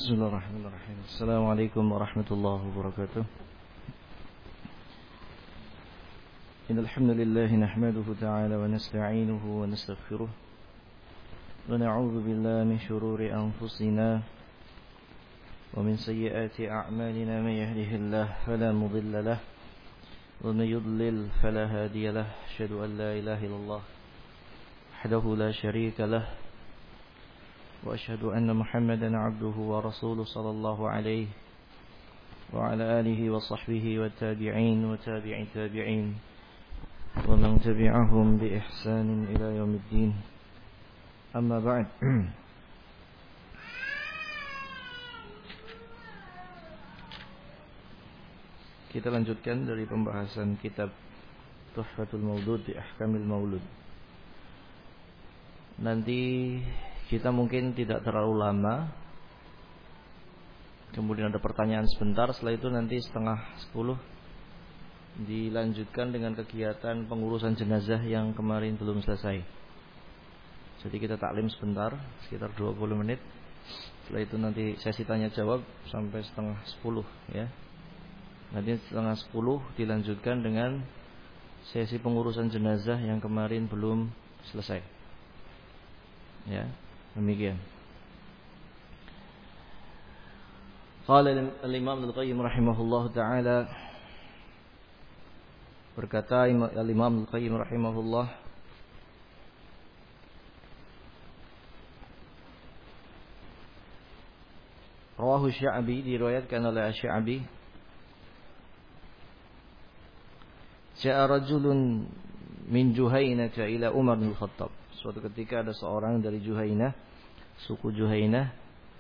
Bismillahirrahmanirrahim. Assalamualaikum warahmatullahi wabarakatuh. Innal hamdalillah nahmaduhu ta'ala wa nasta'inuhu wa nastaghfiruh. Wa na'udzu billahi min shururi anfusina wa min sayyiati a'malina may yahdihillahu fala mudilla lahu wa may yudlil fala hadiya lahu. Asyhadu an la ilaha illallah wahdahu la syarika lahu وأشهد أن محمدا عبده ورسوله صلى الله عليه وعلى آله وصحبه والتابعين وتابع التابعين ومن تبعهم بإحسان إلى يوم الدين. أما بعد. Kita lanjutkan dari pembahasan kitab Tuhfatul Maulud di Ahkamil Maulud. Nanti kita mungkin tidak terlalu lama. Kemudian ada pertanyaan sebentar. Setelah itu nanti 9:30 dilanjutkan dengan kegiatan pengurusan jenazah yang kemarin belum selesai. Jadi kita taklim sebentar, sekitar 20 menit. Setelah itu nanti sesi tanya jawab sampai 9:30 ya. Nanti 9:30 dilanjutkan dengan sesi pengurusan jenazah yang kemarin belum selesai. Ya. Demikian. Qala al-Imam Al-Qayyim rahimahullahu taala, berkata al-Imam Al-Qayyim rahimahullah, rawahu Sya'bi, diriwayatkan oleh Sya'bi, ja'a rajulun min Juhainah ila Umar bin Khattab. Suatu ketika ada seorang dari Juhainah, suku Juhainah,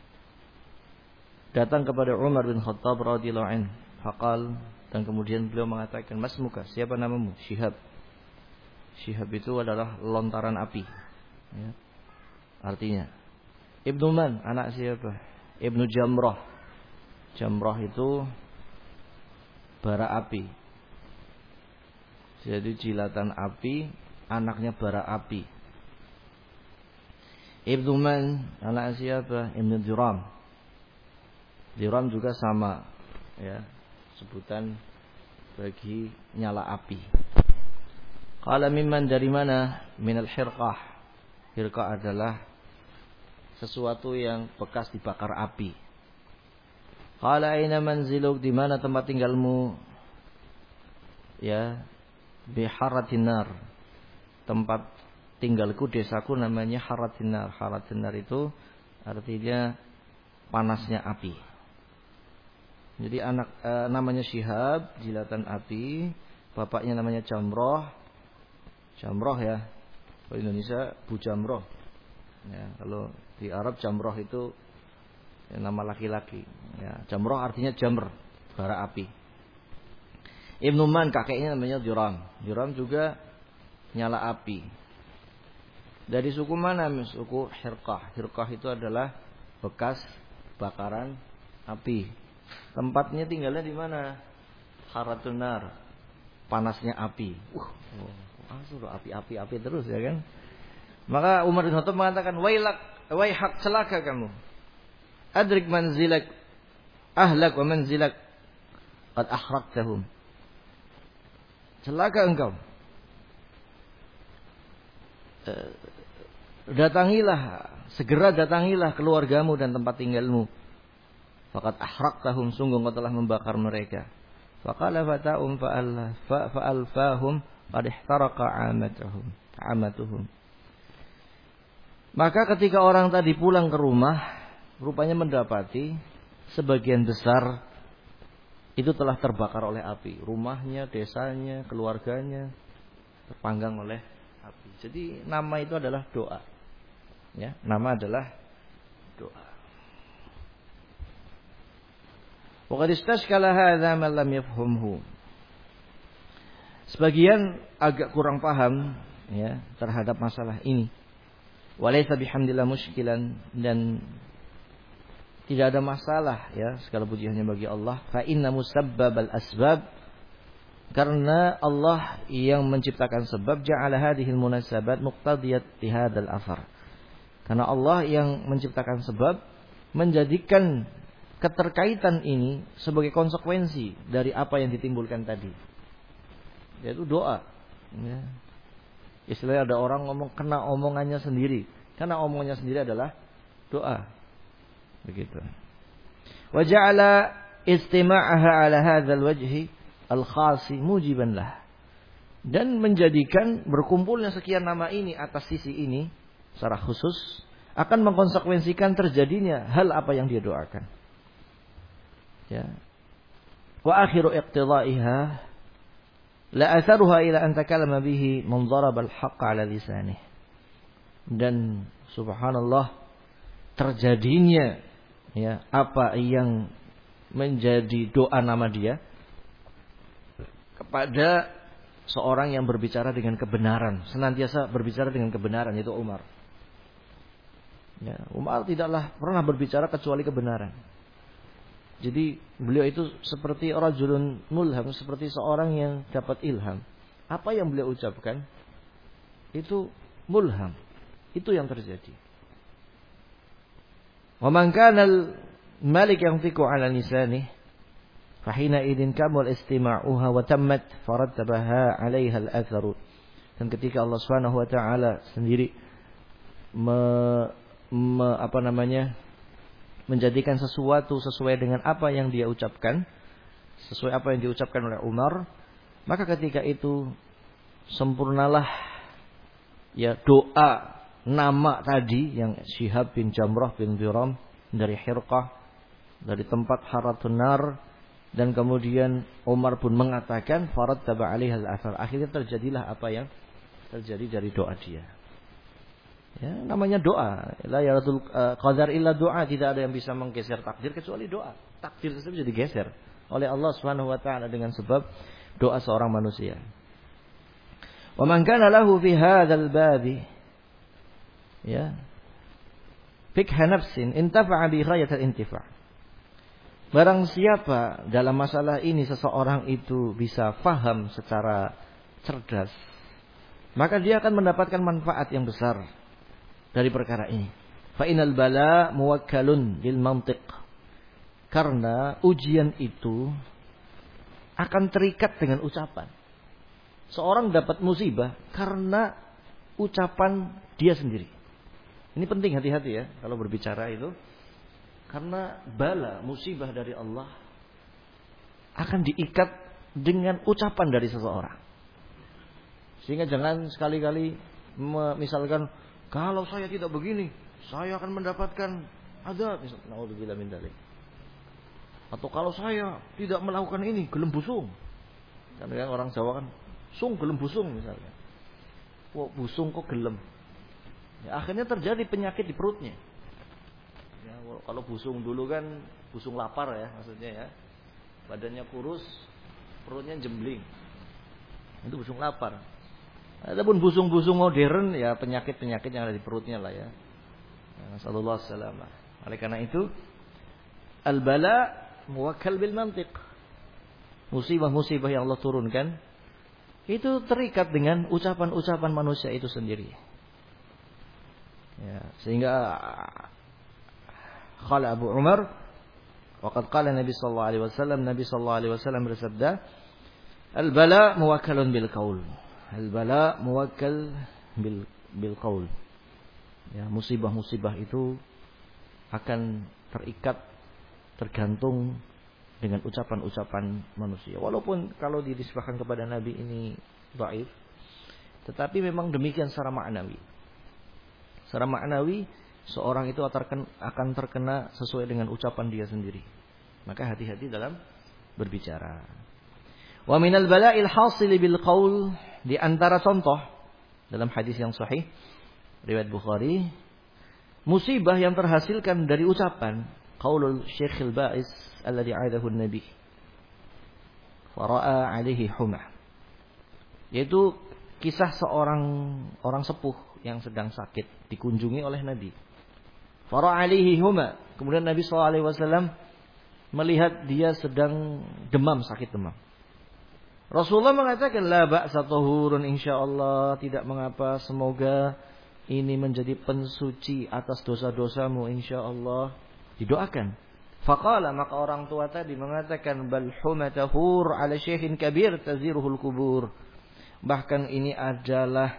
datang kepada Umar bin Khattab radhiyallahu anhu. Faqal, dan kemudian beliau mengatakan, "Masmuka, siapa namamu?" Syihab. Syihab itu adalah lontaran api. Ya. Artinya, Ibnu Man, anak siapa? Ibnu Jamrah. Jamrah itu bara api. Jadi jilatan api, anaknya bara api. Ibnu Man, anak siapa? Ibnu Diram. Diram juga sama, ya, sebutan bagi nyala api. Qala mimman, dari mana? Minal hirqah. Hirqah adalah sesuatu yang bekas dibakar api. Qala aina manziluk, di mana tempat tinggalmu? Ya, biharatin nar. Tempat tinggalku, desaku namanya Haratinar. Haratinar itu artinya panasnya api. Jadi anak namanya Syihab, jilatan api. Bapaknya namanya Jamroh. Jamroh ya. Kalau Indonesia Bu Jamroh. Ya, kalau di Arab Jamroh itu ya, nama laki-laki. Ya, Jamroh artinya jamr, bara api. Ibnu Man, kakeknya namanya Diram. Diram juga nyala api. Dari suku mana? Suku Hirqah. Hirqah itu adalah bekas bakaran api. Tempatnya tinggalnya di mana? Haratunar, panasnya api. Suruh api terus ya kan? Maka Umar bin Khattab mengatakan, "Waihak, celaka kamu. Adrik manzilak, ahlak wa manzilak, qad ahraqtahum." Celaka engkau. Segera datangilah keluargamu dan tempat tinggalmu. Faqad ahraqtahum, sungguh engkau telah membakar mereka. Faqala fata'um fa'alfahum qad ihtaraqa amatuhum. Maka ketika orang tadi pulang ke rumah, rupanya mendapati sebagian besar itu telah terbakar oleh api. Rumahnya, desanya, keluarganya terpanggang oleh api. Jadi nama itu adalah doa. Ya, nama adalah doa. Wa qad istashkala hadza man lam yafhamhu. Sebagian agak kurang paham ya terhadap masalah ini. Walaysa bihamdillah musykilan, dan tidak ada masalah ya, segala puji hanya bagi Allah. Fa inna musabbabal asbab, karena Allah yang menciptakan sebab, ja'ala hadhil munasabat muqtadiyat li hadzal athar. Karena Allah yang menciptakan sebab menjadikan keterkaitan ini sebagai konsekuensi dari apa yang ditimbulkan tadi, yaitu doa. Ya. Istilahnya ada orang ngomong kena omongannya sendiri, karena omongannya sendiri adalah doa. Begitu. Wa ja'ala istima'aha ala hadzal wajhi al-khasi mujiban lah. Dan menjadikan berkumpulnya sekian nama ini atas sisi ini secara khusus akan mengkonsekuensikan terjadinya hal apa yang dia doakan. Ya. Wa akhiru iqtidaiha la atharuha ila an takallama bihi man daraba al-haqq ala lisanih. Dan subhanallah, terjadinya ya apa yang menjadi doa nama dia kepada seorang yang berbicara dengan kebenaran, senantiasa berbicara dengan kebenaran, yaitu Umar. Ya, Umar tidaklah pernah berbicara kecuali kebenaran. Jadi beliau itu seperti rajulun mulham, seperti seorang yang dapat ilham. Apa yang beliau ucapkan itu mulham, itu yang terjadi. Wa man kana al-malik yantiqu 'ala lisanihi fa hina idin kamul istima'uha wa tammat farattabaha 'alaiha al-atharu. Dan ketika Allah Subhanahu wa taala sendiri menjadikan sesuatu sesuai dengan apa yang dia ucapkan, sesuai apa yang diucapkan oleh Umar, maka ketika itu sempurnalah ya doa nama tadi yang Syihab bin Jamrah bin Diram dari Hirqah, dari tempat Haratun Nar, dan kemudian Umar pun mengatakan farattaba 'alaiha al-athar. Akhirnya terjadilah apa yang terjadi dari doa dia. Ya, namanya doa. La yaratul qadar illa doa. Tidak ada yang bisa menggeser takdir kecuali doa. Takdir tersebut bisa digeser oleh Allah Subhanahu wa taala dengan sebab doa seorang manusia. Wa man kana lahu fi hadzal babi ya fikha nafsin intafa'a bi ghayatil intifa'. Barang siapa dalam masalah ini seseorang itu bisa faham secara cerdas, maka dia akan mendapatkan manfaat yang besar dari perkara ini. Fa inal bala muwakkalun bil mantiq. Karena ujian itu akan terikat dengan ucapan. Seorang dapat musibah karena ucapan dia sendiri. Ini penting, hati-hati ya kalau berbicara itu. Karena bala, musibah dari Allah akan diikat dengan ucapan dari seseorang. Sehingga jangan sekali-kali misalkan, kalau saya tidak begini, saya akan mendapatkan azab. Naudzubillah min dzalik. Atau kalau saya tidak melakukan ini, gelem busung. Karena orang Jawa kan, sung gelem busung misalnya. Kok busung kok gelem? Ya, akhirnya terjadi penyakit di perutnya. Ya, kalau busung dulu kan busung lapar ya maksudnya ya. Badannya kurus, perutnya jembling. Itu busung lapar. Adapun busung-busung modern ya penyakit-penyakit yang ada di perutnya lah ya. Nasallallahu alaihi wasallam. Oleh karena itu al-bala muwakkal bil mantiq. Musibah-musibah yang Allah turunkan itu terikat dengan ucapan-ucapan manusia itu sendiri. Ya, sehingga qala Abu Umar waqad qala Nabi sallallahu alaihi wasallam bersabda, al-bala muwakkalun bil qaul. Al-bala muwakkal bil qaul. Ya, musibah-musibah itu akan terikat, tergantung dengan ucapan-ucapan manusia. Walaupun kalau dinisbahkan kepada Nabi ini dhaif, tetapi memang demikian secara maknawi. Secara maknawi seorang itu akan terkena sesuai dengan ucapan dia sendiri. Maka hati-hati dalam berbicara. Wa minal bala'il hasil bil qaul, di antara contoh dalam hadis yang sahih riwayat Bukhari, musibah yang terhasilkan dari ucapan, qaulul Syekhil Ba'is alladhi 'adahu an-nabi fara'a 'alaihi huma. Yaitu kisah orang sepuh yang sedang sakit dikunjungi oleh Nabi. Fara'a 'alaihi huma. Kemudian Nabi sallallahu alaihi wasallam melihat dia sedang demam, sakit demam. Rasulullah mengatakan la ba'sa tahurun insyaallah, tidak mengapa, semoga ini menjadi pensuci atas dosa-dosamu insyaallah. Didoakan. Faqala, maka orang tua tadi mengatakan bal humatahur ala syekhin kabir taziruhul kubur. Bahkan ini adalah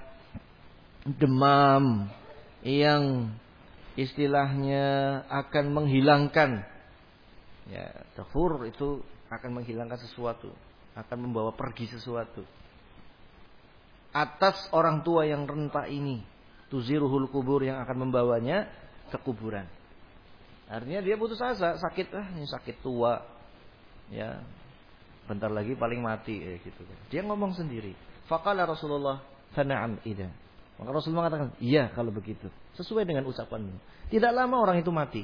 demam yang istilahnya akan menghilangkan, ya, tahur itu akan menghilangkan sesuatu, akan membawa pergi sesuatu. Atas orang tua yang renta ini, tuziruhul kubur, yang akan membawanya ke kuburan. Artinya dia putus asa, sakit, ini sakit tua, ya, bentar lagi paling mati, gitu. Dia ngomong sendiri. Faqala Rasulullah, fana'am idza. Maka Rasulullah mengatakan, iya kalau begitu, sesuai dengan ucapanmu. Tidak lama orang itu mati.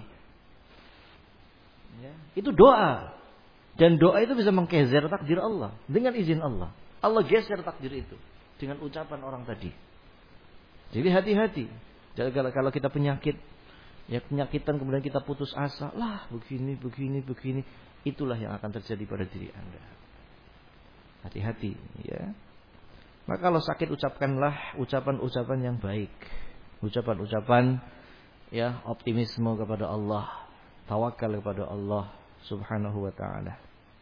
Ya, itu doa. Dan doa itu bisa menggeser takdir Allah dengan izin Allah. Allah geser takdir itu dengan ucapan orang tadi. Jadi hati-hati. Jadi kalau kita penyakit, ya penyakitan kemudian kita putus asa, lah begini, itulah yang akan terjadi pada diri Anda. Hati-hati, ya. Maka kalau sakit ucapkanlah ucapan-ucapan yang baik. Ucapan-ucapan, ya, optimisme kepada Allah, tawakal kepada Allah Subhanahu wa ta'ala.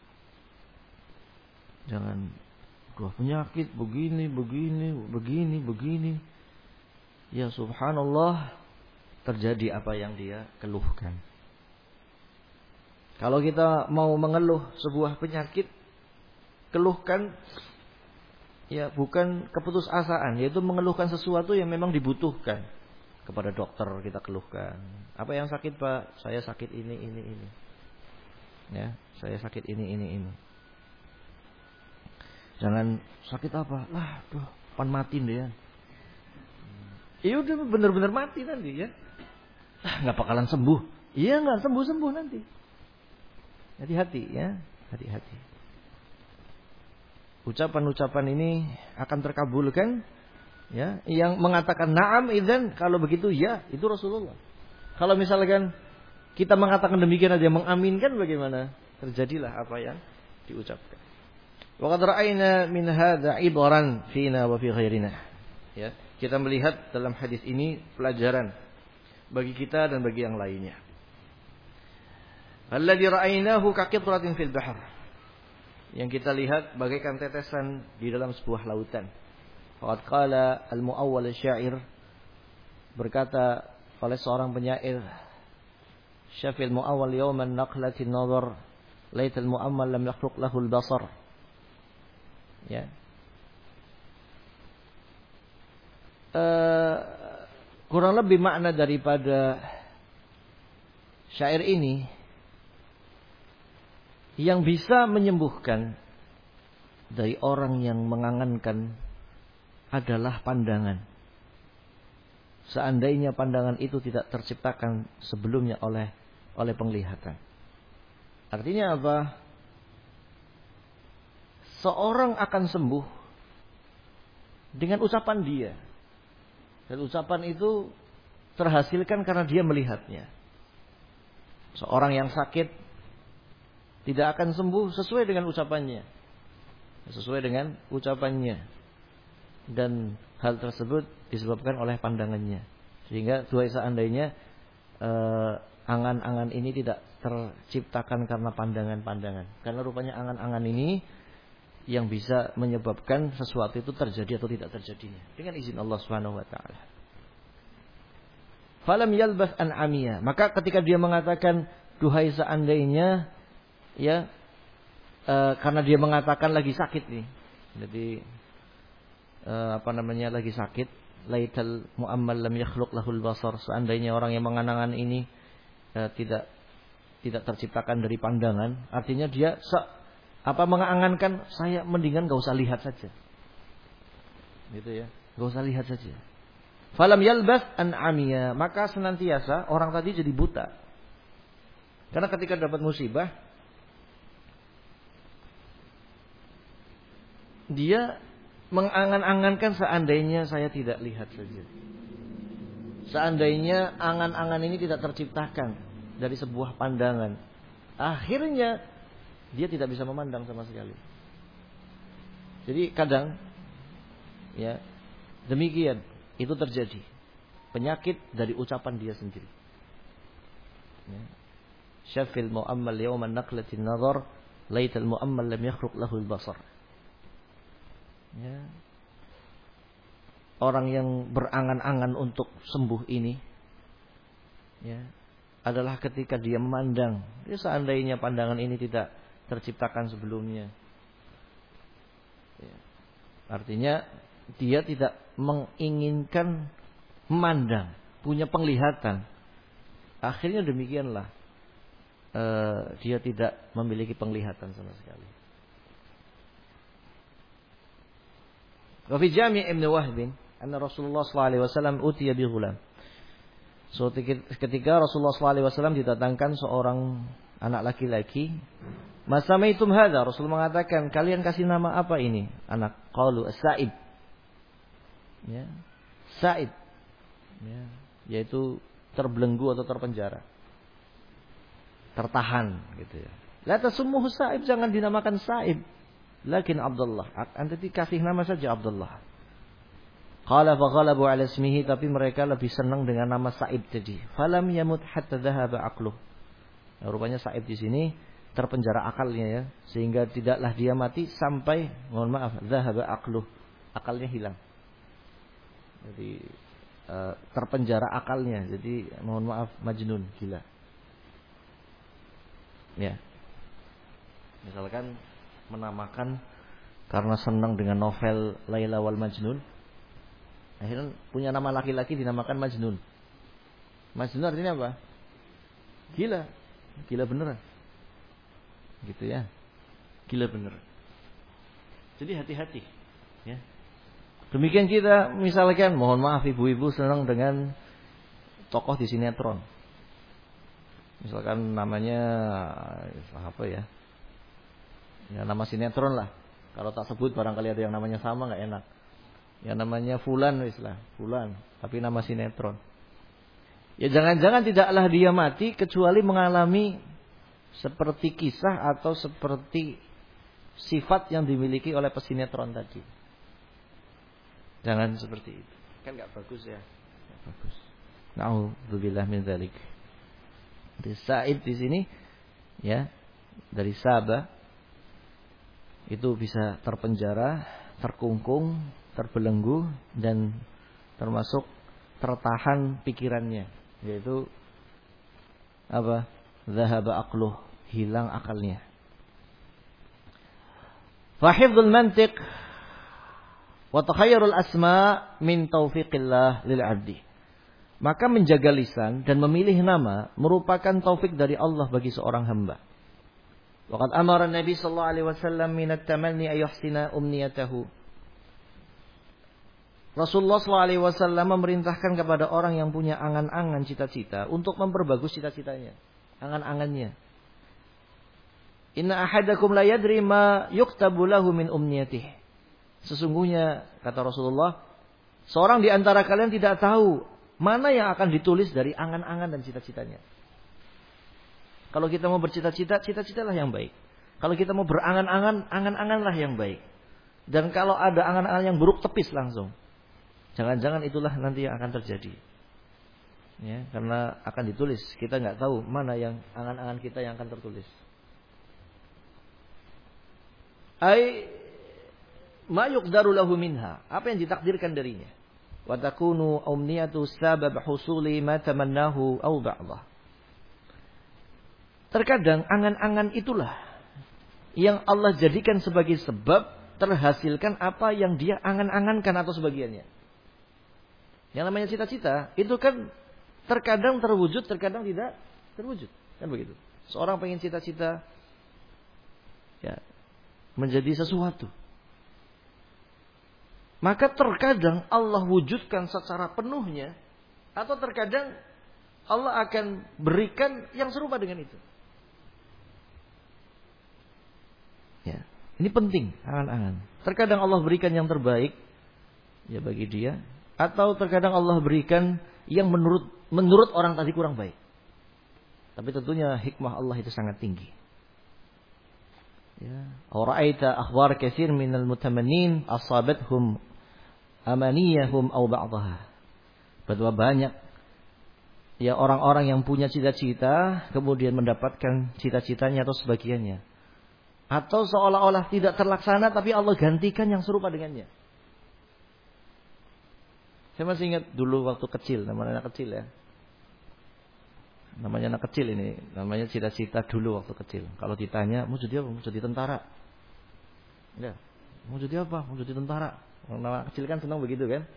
Jangan penyakit begini. Ya subhanallah, terjadi apa yang dia keluhkan. Kalau kita mau mengeluh sebuah penyakit, keluhkan, ya, bukan keputusasaan, yaitu mengeluhkan sesuatu yang memang dibutuhkan. Kepada dokter kita keluhkan, apa yang sakit Pak? Saya sakit ini. Ya, saya sakit ini. Jangan sakit apa? Lah, pan mati deh ya. Iya udah benar-benar mati nanti ya. Nggak bakalan sembuh. Iya nggak sembuh nanti. Hati-hati ya, hati-hati. Ucapan-ucapan ini akan terkabulkan, ya. Yang mengatakan na'am idzan, kalau begitu ya, itu Rasulullah. Kalau misalkan kita mengatakan demikian aja mengaminkan, bagaimana? Terjadilah apa yang diucapkan. Wa qad ra'ayna min hadza ibran fina wa fi ghairina. Ya. Kita melihat dalam hadis ini pelajaran bagi kita dan bagi yang lainnya. Alladzi ra'aynahu kaqitratin fil bahr. Yang kita lihat bagaikan tetesan di dalam sebuah lautan. Faqad qala al-mu'awwal asy-syair, berkata oleh seorang penyair, syafil mu'awwal yawman naqlatin nazar laital mu'ammal lam yakhluq lahu al-basar. Ya. Kurang lebih makna daripada syair ini, yang bisa menyembuhkan dari orang yang mengangankan adalah pandangan. Seandainya pandangan itu tidak terciptakan sebelumnya oleh penglihatan. Artinya apa? Seorang akan sembuh dengan ucapan dia. Dan ucapan itu terhasilkan karena dia melihatnya. Seorang yang sakit tidak akan sembuh sesuai dengan ucapannya. Sesuai dengan ucapannya. Dan hal tersebut disebabkan oleh pandangannya. Sehingga seandainya angan-angan ini tidak terciptakan karena pandangan-pandangan. Karena rupanya angan-angan ini yang bisa menyebabkan sesuatu itu terjadi atau tidak terjadinya dengan izin Allah Subhanahu wa taala. Falam yalbas an amiya, maka ketika dia mengatakan duhai seandainya, ya, karena dia mengatakan lagi sakit nih. Jadi lagi sakit, laital mu'ammal lam yakhluq lahul basar, seandainya orang yang mengangan ini tidak terciptakan dari pandangan, artinya dia mengangankan, saya mendingan gak usah lihat saja. Gitu ya. Gak usah lihat saja. Falam yalbas an amiya, maka senantiasa orang tadi jadi buta. Karena ketika dapat musibah, dia mengangan-angankan seandainya saya tidak lihat saja. Seandainya angan-angan ini tidak terciptakan dari sebuah pandangan. Akhirnya dia tidak bisa memandang sama sekali. Jadi kadang, ya, demikian itu terjadi. Penyakit dari ucapan dia sendiri. Ya. syafil mu'ammal yawman naqlatin nazar laital mu'ammal lam yakhruq lahul basar. Ya. Orang yang berangan-angan untuk sembuh ini ya, adalah ketika dia memandang, ya seandainya pandangan ini tidak terciptakan sebelumnya. Ya. Artinya dia tidak menginginkan memandang, punya penglihatan. Akhirnya demikianlah dia tidak memiliki penglihatan sama sekali. Wa fi Jami' Ibn Wahb anna Rasulullah sallallahu alaihi wasallam utiya bi ghulam. So ketika Rasulullah sallallahu alaihi wasallam didatangkan seorang anak laki-laki, "Masamaitum hadza?" Rasul mengatakan, "Kalian kasih nama apa ini?" Anak qalu as-sa'ib. Ya. Sa'ib. Ya, yaitu terbelenggu atau terpenjara. Tertahan gitu ya. La tasummuhu sa'ib, jangan dinamakan sa'ib. Lakin Abdullah, anda dikasih nama saja Abdullah. Qala fa ghalabu ala ismihi, tapi mereka lebih senang dengan nama Sa'ib tadi. Falam yamut hatta dhahaba aqluh. Nah, rupanya Sa'ib di sini terpenjara akalnya ya, sehingga tidaklah dia mati sampai, mohon maaf, dhahaba aqluh, akalnya hilang. Jadi terpenjara akalnya, jadi mohon maaf majnun, gila. Ya. Misalkan menamakan karena senang dengan novel Laila wal Majnun, akhirnya punya nama laki-laki dinamakan Majnun. Majnun artinya apa? Gila. Gila beneran. Gitu ya. Gila beneran. Jadi hati-hati ya. Demikian kita misalkan, mohon maaf ibu-ibu senang dengan tokoh di sinetron. Misalkan namanya apa ya? Ya nama sinetron lah. Kalau tak sebut barangkali ada yang namanya sama, nggak enak. Ya namanya Fulan wis lah, Fulan, tapi nama sinetron. Ya jangan-jangan tidaklah dia mati kecuali mengalami seperti kisah atau seperti sifat yang dimiliki oleh pesinetron tadi. Jangan seperti itu. Kan nggak bagus ya. Nggak bagus. Na'udzubillah min dzalik. Di Sa'id di sini ya, dari Sabah itu bisa terpenjara, terkungkung, terbelenggu, dan termasuk tertahan pikirannya, yaitu apa? Dhahaba aqluh, hilang akalnya. Fa hifdzul mantiq wa takhayyurul asma min taufiqillah lil 'abdi. Maka menjaga lisan dan memilih nama merupakan taufik dari Allah bagi seorang hamba. Waqad amara Nabi sallallahu alaihi wasallam min at-tamanni ay yuhsina umniyatahu. Rasulullah sallallahu alaihi wasallam memerintahkan kepada orang yang punya angan-angan cita-cita untuk memperbagus cita-citanya, angan-angannya. Inna ahadakum la yadri ma yuktabu lahu min umniyatihi. Sesungguhnya kata Rasulullah, seorang di antara kalian tidak tahu mana yang akan ditulis dari angan-angan dan cita-citanya. Kalau kita mau bercita-cita, cita-citalah yang baik. Kalau kita mau berangan-angan, angan-anganlah yang baik. Dan kalau ada angan-angan yang buruk, tepis langsung. Jangan-jangan itulah nanti yang akan terjadi. Ya, karena akan ditulis. Kita nggak tahu mana yang angan-angan kita yang akan tertulis. Ai ma yuqdaru lahu minha. Apa yang ditakdirkan darinya. Wa takunu umniyatu sabab husuli ma tamannahu aw ba'dha. Terkadang angan-angan itulah yang Allah jadikan sebagai sebab terhasilkan apa yang dia angan-angankan atau sebagiannya. Yang namanya cita-cita itu kan terkadang terwujud, terkadang tidak terwujud. Kan begitu. Seorang pengen cita-cita ya, menjadi sesuatu. Maka terkadang Allah wujudkan secara penuhnya, atau terkadang Allah akan berikan yang serupa dengan itu. Ya, ini penting angan-angan. Terkadang Allah berikan yang terbaik ya bagi dia, atau terkadang Allah berikan yang menurut orang tadi kurang baik. Tapi tentunya hikmah Allah itu sangat tinggi. Ya, ra'aita akhbar katsir minal mutamannin asabathum amaniyahum aw ba'daha. Betapa banyak ya orang-orang yang punya cita-cita kemudian mendapatkan cita-citanya atau sebagiannya. Atau seolah-olah tidak terlaksana tapi Allah gantikan yang serupa dengannya. Saya masih ingat dulu waktu kecil, namanya anak kecil ya. Namanya anak kecil ini, namanya cita-cita dulu waktu kecil. Kalau ditanya, mau jadi apa? Mau jadi tentara. Ya, mau jadi apa? Mau jadi tentara. Orang anak kecil kan senang begitu kan?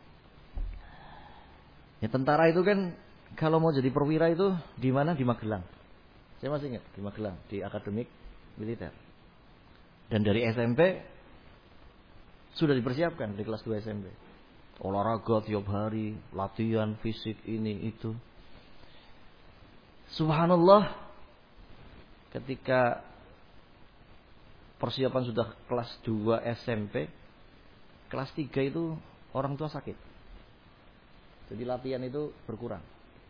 Ya tentara itu kan kalau mau jadi perwira itu di mana? Di Magelang. Saya masih ingat di Magelang, di akademik militer. Dan dari SMP sudah dipersiapkan di kelas 2 SMP. Olahraga tiap hari, latihan fisik ini itu. Subhanallah, ketika persiapan sudah kelas 2 SMP, kelas 3 itu orang tua sakit. Jadi latihan itu berkurang.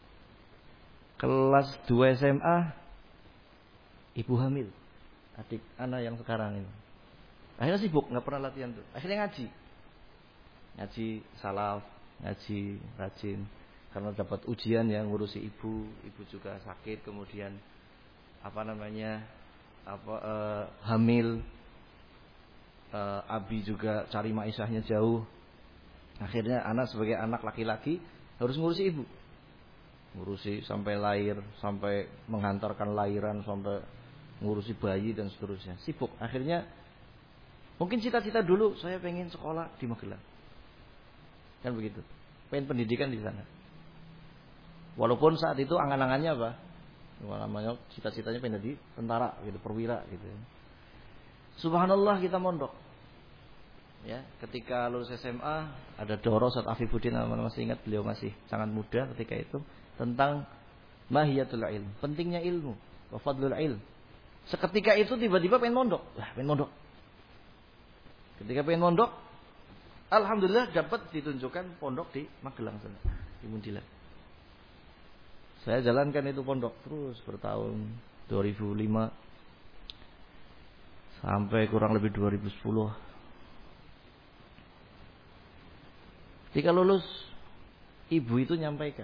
Kelas 2 SMA, ibu hamil, adik anak yang sekarang ini. Akhirnya sibuk, nggak pernah latihan tuh. Akhirnya ngaji salaf, ngaji rajin. Karena dapat ujian yang ngurusi ibu juga sakit, kemudian hamil, abi juga cari maisahnya jauh. Akhirnya anak sebagai anak laki-laki harus ngurusi ibu. Ngurusi sampai lahir, sampai menghantarkan lahiran, sampai ngurusi bayi dan seterusnya. Sibuk. Akhirnya mungkin cita-cita dulu saya pengen sekolah di Magelang. Kan begitu. Pengen pendidikan di sana. Walaupun saat itu angan-angannya apa? Namanya cita-citanya pengen jadi tentara gitu, perwira gitu. Subhanallah kita mondok. Ya, ketika lulus SMA ada Doro Ustaz Afifuddin, masih ingat beliau masih sangat muda ketika itu, tentang mahiyatul ilm, pentingnya ilmu, wa fadlul ilm. Seketika itu tiba-tiba pengen mondok. Ketika pengen mondok, alhamdulillah dapat ditunjukkan pondok di Magelang sana, di Munjilat. Saya jalankan itu pondok terus bertahun 2005 sampai kurang lebih 2010. Ketika lulus, ibu itu nyampaikan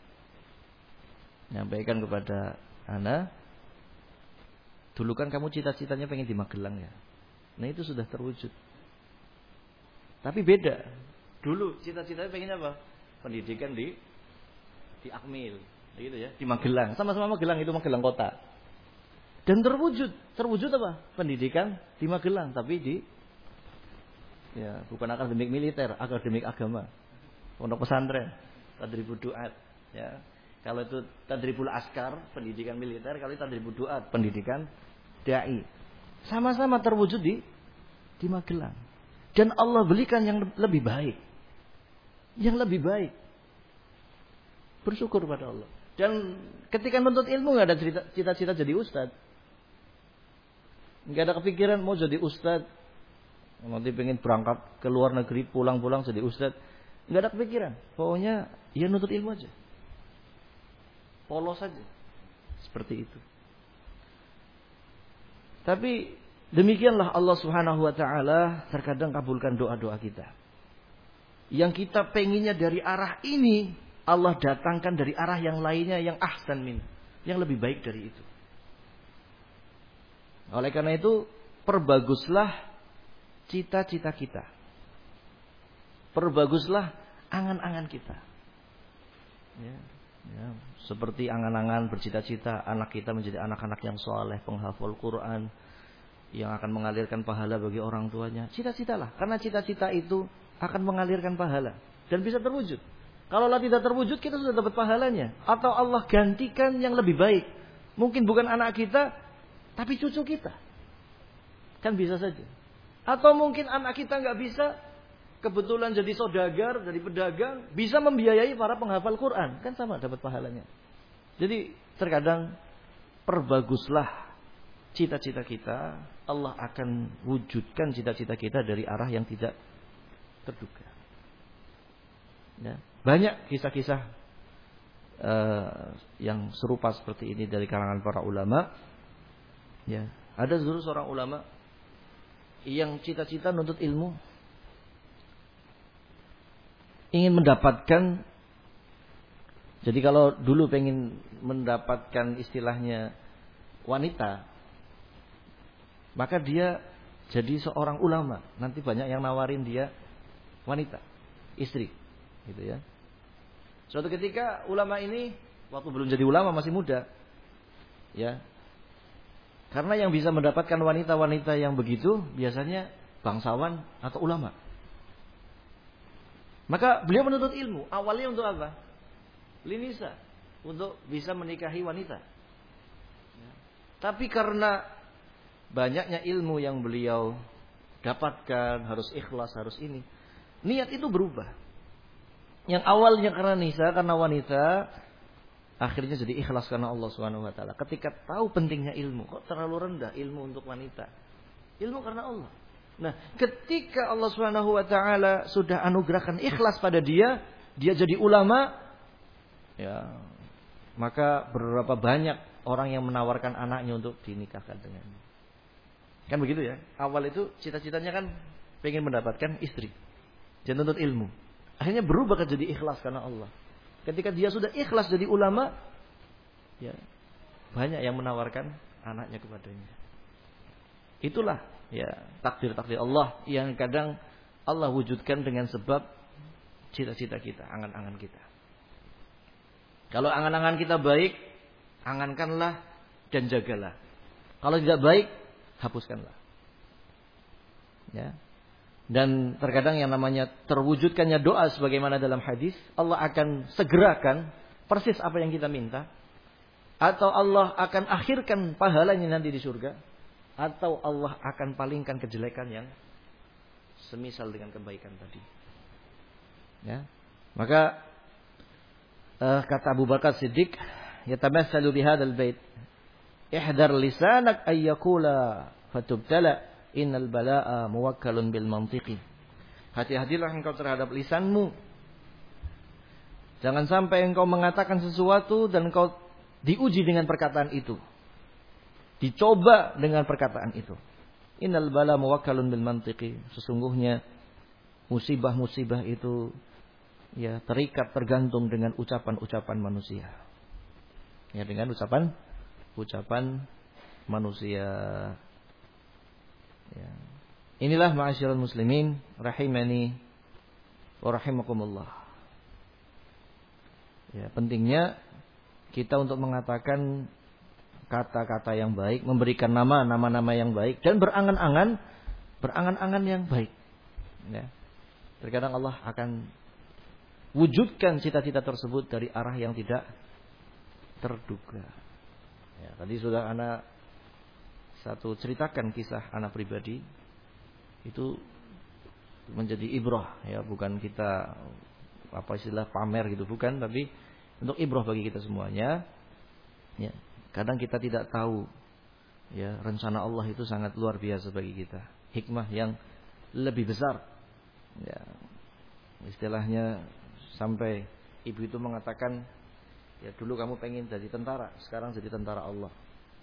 kepada anak, dulu kan kamu cita-citanya pengen di Magelang ya. Nah itu sudah terwujud. Tapi beda. Dulu cita-citanya pengen apa? Pendidikan di Akmil, gitu ya, di Magelang. Sama-sama Magelang, itu Magelang kota. Dan terwujud apa? Pendidikan di Magelang, tapi bukan akademik militer, akademik agama. Pondok pesantren, tadribul duat, ya. Kalau itu tadribul askar, pendidikan militer, kalau itu tadribul duat, pendidikan dai. Sama-sama terwujud di Magelang. Dan Allah berikan yang lebih baik. Yang lebih baik. Bersyukur pada Allah. Dan ketika menuntut ilmu nggak ada cita-cita jadi ustadz. Nggak ada kepikiran mau jadi ustadz. Nanti pengen berangkat ke luar negeri, pulang-pulang jadi ustadz. Nggak ada kepikiran. Pokoknya ya nuntut ilmu aja. Polos saja. Seperti itu. Tapi demikianlah Allah Subhanahu wa taala terkadang kabulkan doa-doa kita. Yang kita penginnya dari arah ini, Allah datangkan dari arah yang lainnya yang ahsan min, yang lebih baik dari itu. Oleh karena itu, perbaguslah cita-cita kita. Perbaguslah angan-angan kita. Ya, seperti angan-angan bercita-cita anak kita menjadi anak-anak yang soleh, penghafal Quran, yang akan mengalirkan pahala bagi orang tuanya. Cita-citalah, karena cita-cita itu akan mengalirkan pahala dan bisa terwujud. Kalau tidak terwujud, kita sudah dapat pahalanya. Atau Allah gantikan yang lebih baik. Mungkin bukan anak kita, tapi cucu kita. Kan bisa saja. Atau mungkin anak kita nggak bisa, kebetulan jadi saudagar, jadi pedagang, bisa membiayai para penghafal Quran. Kan sama dapat pahalanya. Jadi terkadang perbaguslah cita-cita kita. Allah akan wujudkan cita-cita kita dari arah yang tidak terduga. Ya. Banyak kisah-kisah yang serupa seperti ini dari kalangan para ulama. Ya, ada dulu seorang ulama yang cita-cita nuntut ilmu, ingin mendapatkan Jadi kalau dulu pengen mendapatkan istilahnya wanita, maka dia jadi seorang ulama. Nanti banyak yang nawarin dia wanita, istri, gitu ya. Suatu ketika ulama ini waktu belum jadi ulama masih muda, ya. Karena yang bisa mendapatkan wanita-wanita yang begitu biasanya bangsawan atau ulama. Maka beliau menuntut ilmu. Awalnya untuk apa? Linisa, untuk bisa menikahi wanita. Ya. Tapi karena banyaknya ilmu yang beliau dapatkan, harus ikhlas, harus ini, niat itu berubah. Yang awalnya karena nisa, karena wanita, akhirnya jadi ikhlas karena Allah Subhanahu wa taala. Ketika tahu pentingnya ilmu, kok terlalu rendah ilmu untuk wanita? Ilmu karena Allah. Nah, ketika Allah Subhanahu wa taala sudah anugerahkan ikhlas pada dia jadi ulama, ya, maka berapa banyak orang yang menawarkan anaknya untuk dinikahkan dengannya. Kan begitu ya? Awal itu cita-citanya kan pengen mendapatkan istri. Dia nuntut ilmu. Akhirnya berubah jadi ikhlas karena Allah. Ketika dia sudah ikhlas jadi ulama, ya, banyak yang menawarkan anaknya kepadanya. Itulah ya takdir-takdir Allah yang kadang Allah wujudkan dengan sebab cita-cita kita, angan-angan kita. Kalau angan-angan kita baik, angankanlah dan jagalah. Kalau tidak baik, hapuskanlah. Ya. Dan terkadang yang namanya terwujudkannya doa sebagaimana dalam hadis, Allah akan segerakan persis apa yang kita minta, atau Allah akan akhirkan pahalanya nanti di surga, atau Allah akan palingkan kejelekan yang semisal dengan kebaikan tadi. Ya. Maka kata Abu Bakar Siddiq, yatamassalu bihadzal bait, ihdar lisanak ay yaqula fatubtala innal balaa muwakkalun bil mantiqi. Hati-hatilah engkau terhadap lisanmu. Jangan sampai engkau mengatakan sesuatu dan engkau diuji dengan perkataan itu. Dicoba dengan perkataan itu. Innal balaa muwakkalun bil mantiqi. Sesungguhnya musibah-musibah itu ya terikat tergantung dengan ucapan-ucapan manusia. Ya, dengan ucapan manusia. Ya. Inilah ma'asyiral muslimin rahimani wa rahimakumullah. Ya, pentingnya kita untuk mengatakan kata-kata yang baik, memberikan nama-nama yang baik dan berangan-angan yang baik. Ya. Terkadang Allah akan wujudkan cita-cita tersebut dari arah yang tidak terduga. Ya, tadi sudah anak satu ceritakan kisah anak pribadi itu menjadi ibrah, ya, bukan kita apa istilah pamer gitu, bukan, tapi untuk ibrah bagi kita semuanya. Ya, kadang kita tidak tahu, ya, rencana Allah itu sangat luar biasa bagi kita, hikmah yang lebih besar. Ya, istilahnya sampai ibu itu mengatakan, ya dulu kamu pengen jadi tentara, sekarang jadi tentara Allah.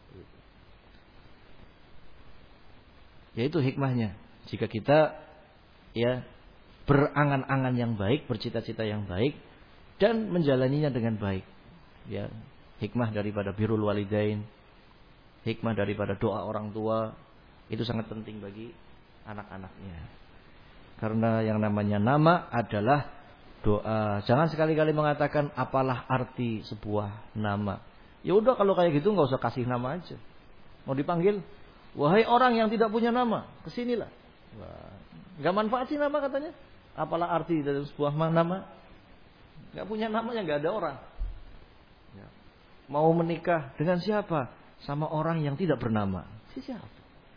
Yaitu hikmahnya. Jika kita ya berangan-angan yang baik, bercita-cita yang baik dan menjalaninya dengan baik. Ya, hikmah daripada birrul walidain, hikmah daripada doa orang tua itu sangat penting bagi anak-anaknya. Karena yang namanya nama adalah doa. Jangan sekali-kali mengatakan apalah arti sebuah nama. Ya udah kalau kayak gitu enggak usah kasih nama aja. Mau dipanggil, wahai orang yang tidak punya nama, kesinilah. Wah, nggak manfaat sih nama katanya. Apalah arti dari sebuah nama? Nggak punya nama yang nggak ada orang. Ya. Mau menikah dengan siapa? Sama orang yang tidak bernama. Siapa?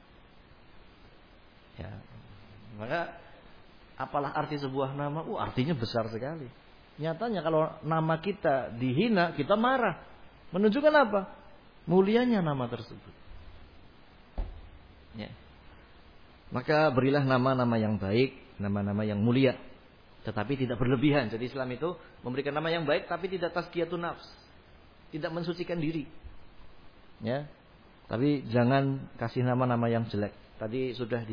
Ya. Maka apalah arti sebuah nama? Artinya besar sekali. Nyatanya kalau nama kita dihina, kita marah. Menunjukkan apa? Mulianya nama tersebut. Ya. Maka berilah nama-nama yang baik, nama-nama yang mulia, tetapi tidak berlebihan. Jadi Islam itu memberikan nama yang baik, tapi tidak tazkiyatun nafs, tidak mensucikan diri. Ya, tapi jangan kasih nama-nama yang jelek. Tadi sudah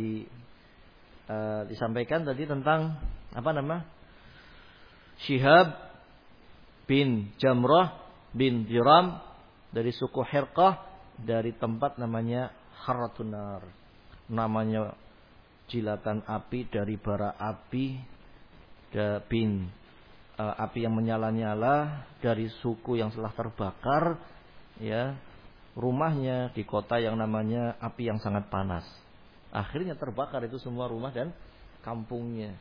disampaikan tadi tentang apa nama? Syihab bin Jamrah bin Diram dari suku Hirqah dari tempat namanya Harratun Nar. Namanya jilatan api dari bara api bin api yang menyala-nyala dari suku yang telah terbakar, ya, rumahnya di kota yang namanya api yang sangat panas. Akhirnya terbakar itu semua rumah dan kampungnya.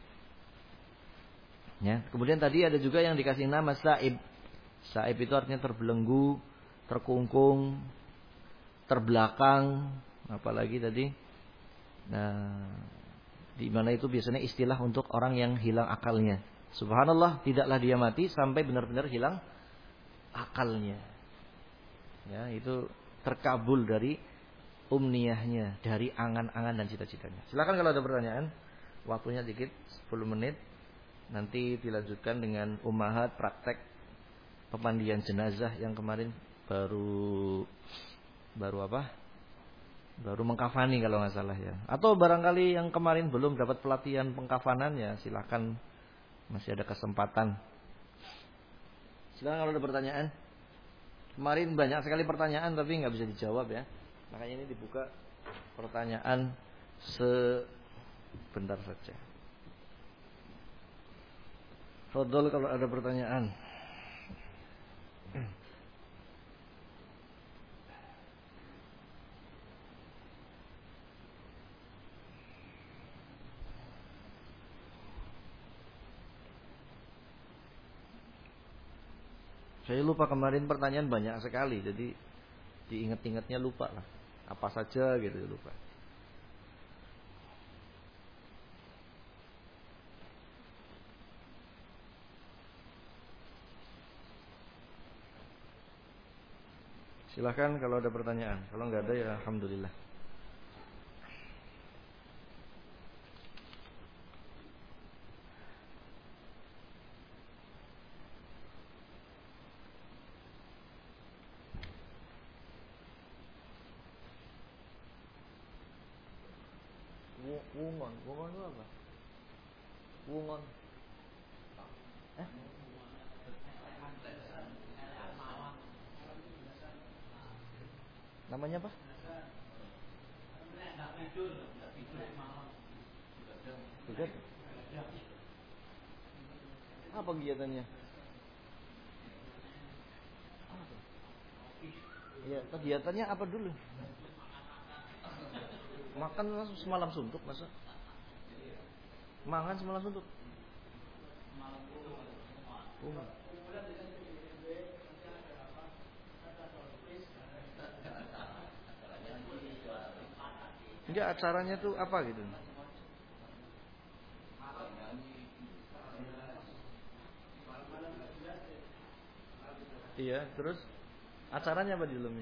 Ya, kemudian tadi ada juga yang dikasih nama Sa'ib. Sa'ib itu artinya terbelenggu, terkungkung, terbelakang, apalagi tadi. Nah, di mana itu biasanya istilah untuk orang yang hilang akalnya. Subhanallah, tidaklah dia mati sampai benar-benar hilang akalnya. Ya, itu terkabul dari umniyahnya, dari angan-angan dan cita-citanya. Silakan kalau ada pertanyaan. Waktunya dikit, 10 menit. Nanti dilanjutkan dengan ummahat praktek pemandian jenazah yang kemarin baru apa? Baru mengkafani kalau nggak salah ya. Atau barangkali yang kemarin belum dapat pelatihan pengkafanan ya, silakan. Masih ada kesempatan. Silakan kalau ada pertanyaan. Kemarin banyak sekali pertanyaan tapi nggak bisa dijawab ya. Makanya ini dibuka pertanyaan sebentar saja. Fadhol kalau ada pertanyaan. Saya lupa kemarin pertanyaan banyak sekali, jadi diingat-ingatnya lupa lah. Apa saja gitu lupa. Silahkan kalau ada pertanyaan. Kalau nggak ada ya alhamdulillah. Wungon itu apa? Wungon. Namanya apa? Begat. Apa kegiatannya? Ya, kegiatannya apa dulu? Makan semalam suntuk masa? Makan semalam suntuk. Enggak, acaranya tuh apa gitu? Iya, terus acaranya apa di dalamnya?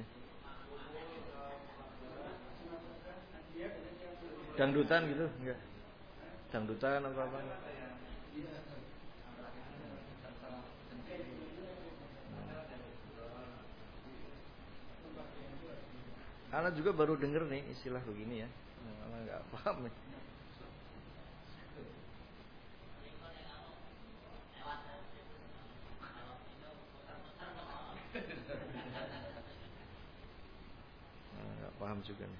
Dangdutan gitu? Enggak. Dangdutan apa-apa? Anak juga baru denger nih istilah begini ya. Anak nggak paham nih. Nggak paham juga nih.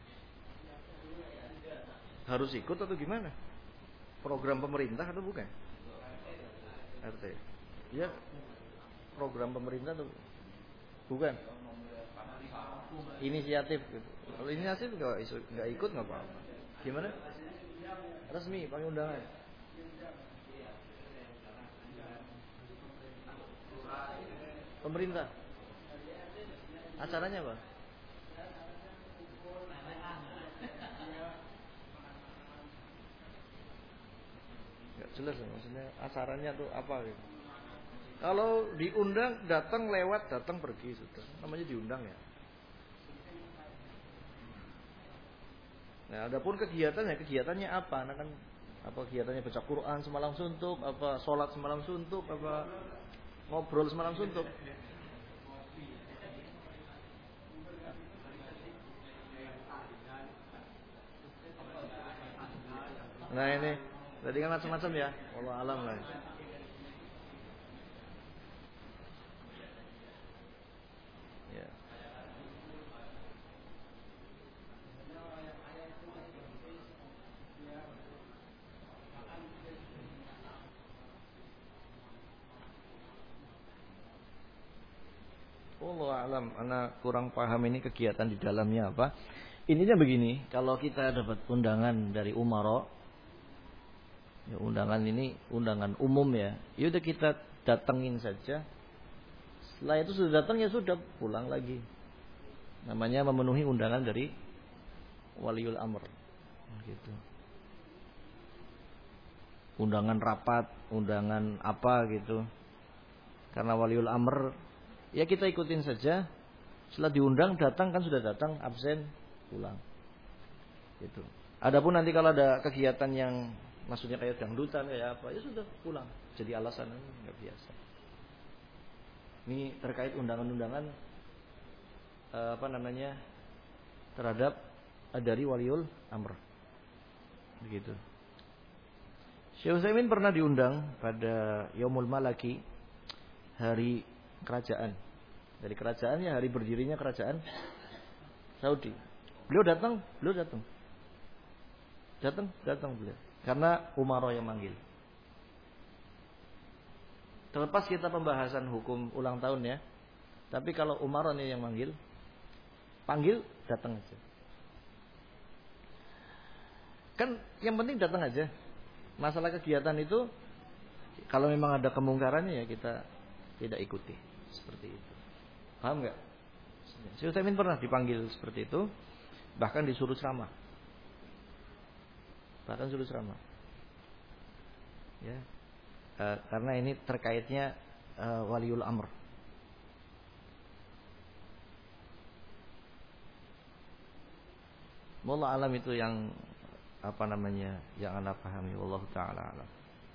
Harus ikut atau gimana? Program pemerintah atau bukan? RT. Ya, program pemerintah atau bukan? Inisiatif gitu. Kalau inisiatif nggak ikut nggak apa-apa. Gimana? Resmi pakai undangan. Pemerintah. Acaranya apa? Nggak jelas maksudnya acaranya tuh apa gitu. Kalau diundang datang lewat datang pergi sudah. Namanya diundang ya. Nah, adapun kegiatannya apa? Nah kan apa kegiatannya baca Quran semalam suntuk, apa sholat semalam suntuk, apa ngobrol semalam suntuk. Nah ini tadi kan macam-macam ya. Wallahu alam lah. Wallahu alam, ana kurang paham ini kegiatan di dalamnya apa. Ininya begini, kalau kita dapat undangan dari umara, ya undangan ini undangan umum ya, yaudah kita datengin saja. Setelah itu sudah datang ya sudah pulang lagi. Namanya memenuhi undangan dari waliul amr. Gitu. Undangan rapat, undangan apa gitu. Karena waliul amr, ya kita ikutin saja. Setelah diundang datang kan sudah datang, absen pulang. Gitu. Adapun nanti kalau ada kegiatan yang maksudnya kayak dangdutan kayak apa, ya sudah pulang. Jadi alasan nggak biasa. Ini terkait undangan-undangan terhadap dari waliul amr. Begitu. Syekh Utsaimin pernah diundang pada Yaumul Malaki, hari kerajaan. Dari kerajaan ya hari berdirinya kerajaan Saudi. Beliau datang. Datang beliau. Karena umara yang manggil. Terlepas kita pembahasan hukum ulang tahun ya. Tapi kalau umara nih yang manggil, panggil datang aja. Kan yang penting datang aja. Masalah kegiatan itu kalau memang ada kemungkarannya ya kita tidak ikuti. Seperti itu. Paham enggak? Syekh Utsaimin pernah dipanggil seperti itu, bahkan disuruh ceramah. Ya. Karena ini terkaitnya waliul amr. Wallah alam itu yang yang anda pahami. Wallahu ta'ala alam.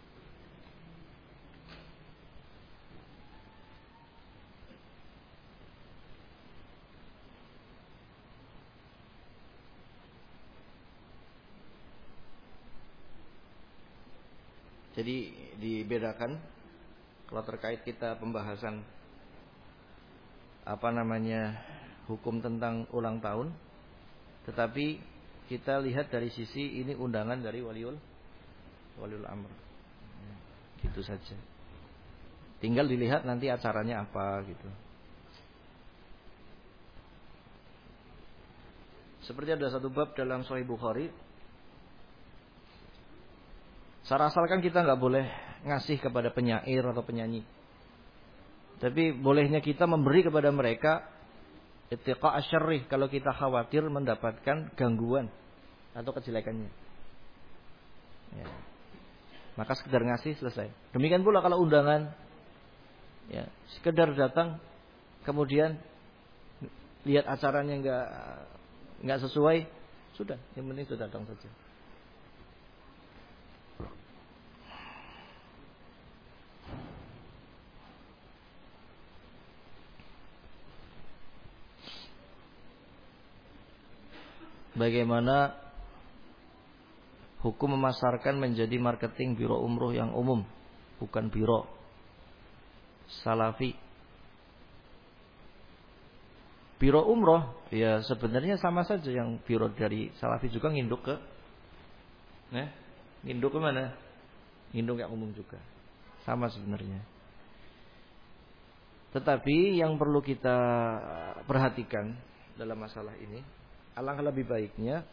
Jadi dibedakan kalau terkait kita pembahasan hukum tentang ulang tahun, tetapi kita lihat dari sisi ini undangan dari waliul amr. Gitu saja. Tinggal dilihat nanti acaranya apa gitu. Seperti ada satu bab dalam Sahih Bukhari. Secara asalkan kita nggak boleh ngasih kepada penyair atau penyanyi. Tapi bolehnya kita memberi kepada mereka ittiqa asyarrih kalau kita khawatir mendapatkan gangguan atau kejelekannya. Ya. Maka sekedar ngasih selesai. Demikian pula kalau undangan, ya sekedar datang, kemudian lihat acaranya nggak sesuai, sudah, yang penting sudah datang saja. Bagaimana hukum memasarkan menjadi marketing biro umroh yang umum, bukan biro salafi. Biro umroh ya sebenarnya sama saja, yang biro dari salafi juga nginduk ke mana? Nginduk yang umum juga. Sama sebenarnya. Tetapi yang perlu kita perhatikan dalam masalah ini, alangkah lebih baiknya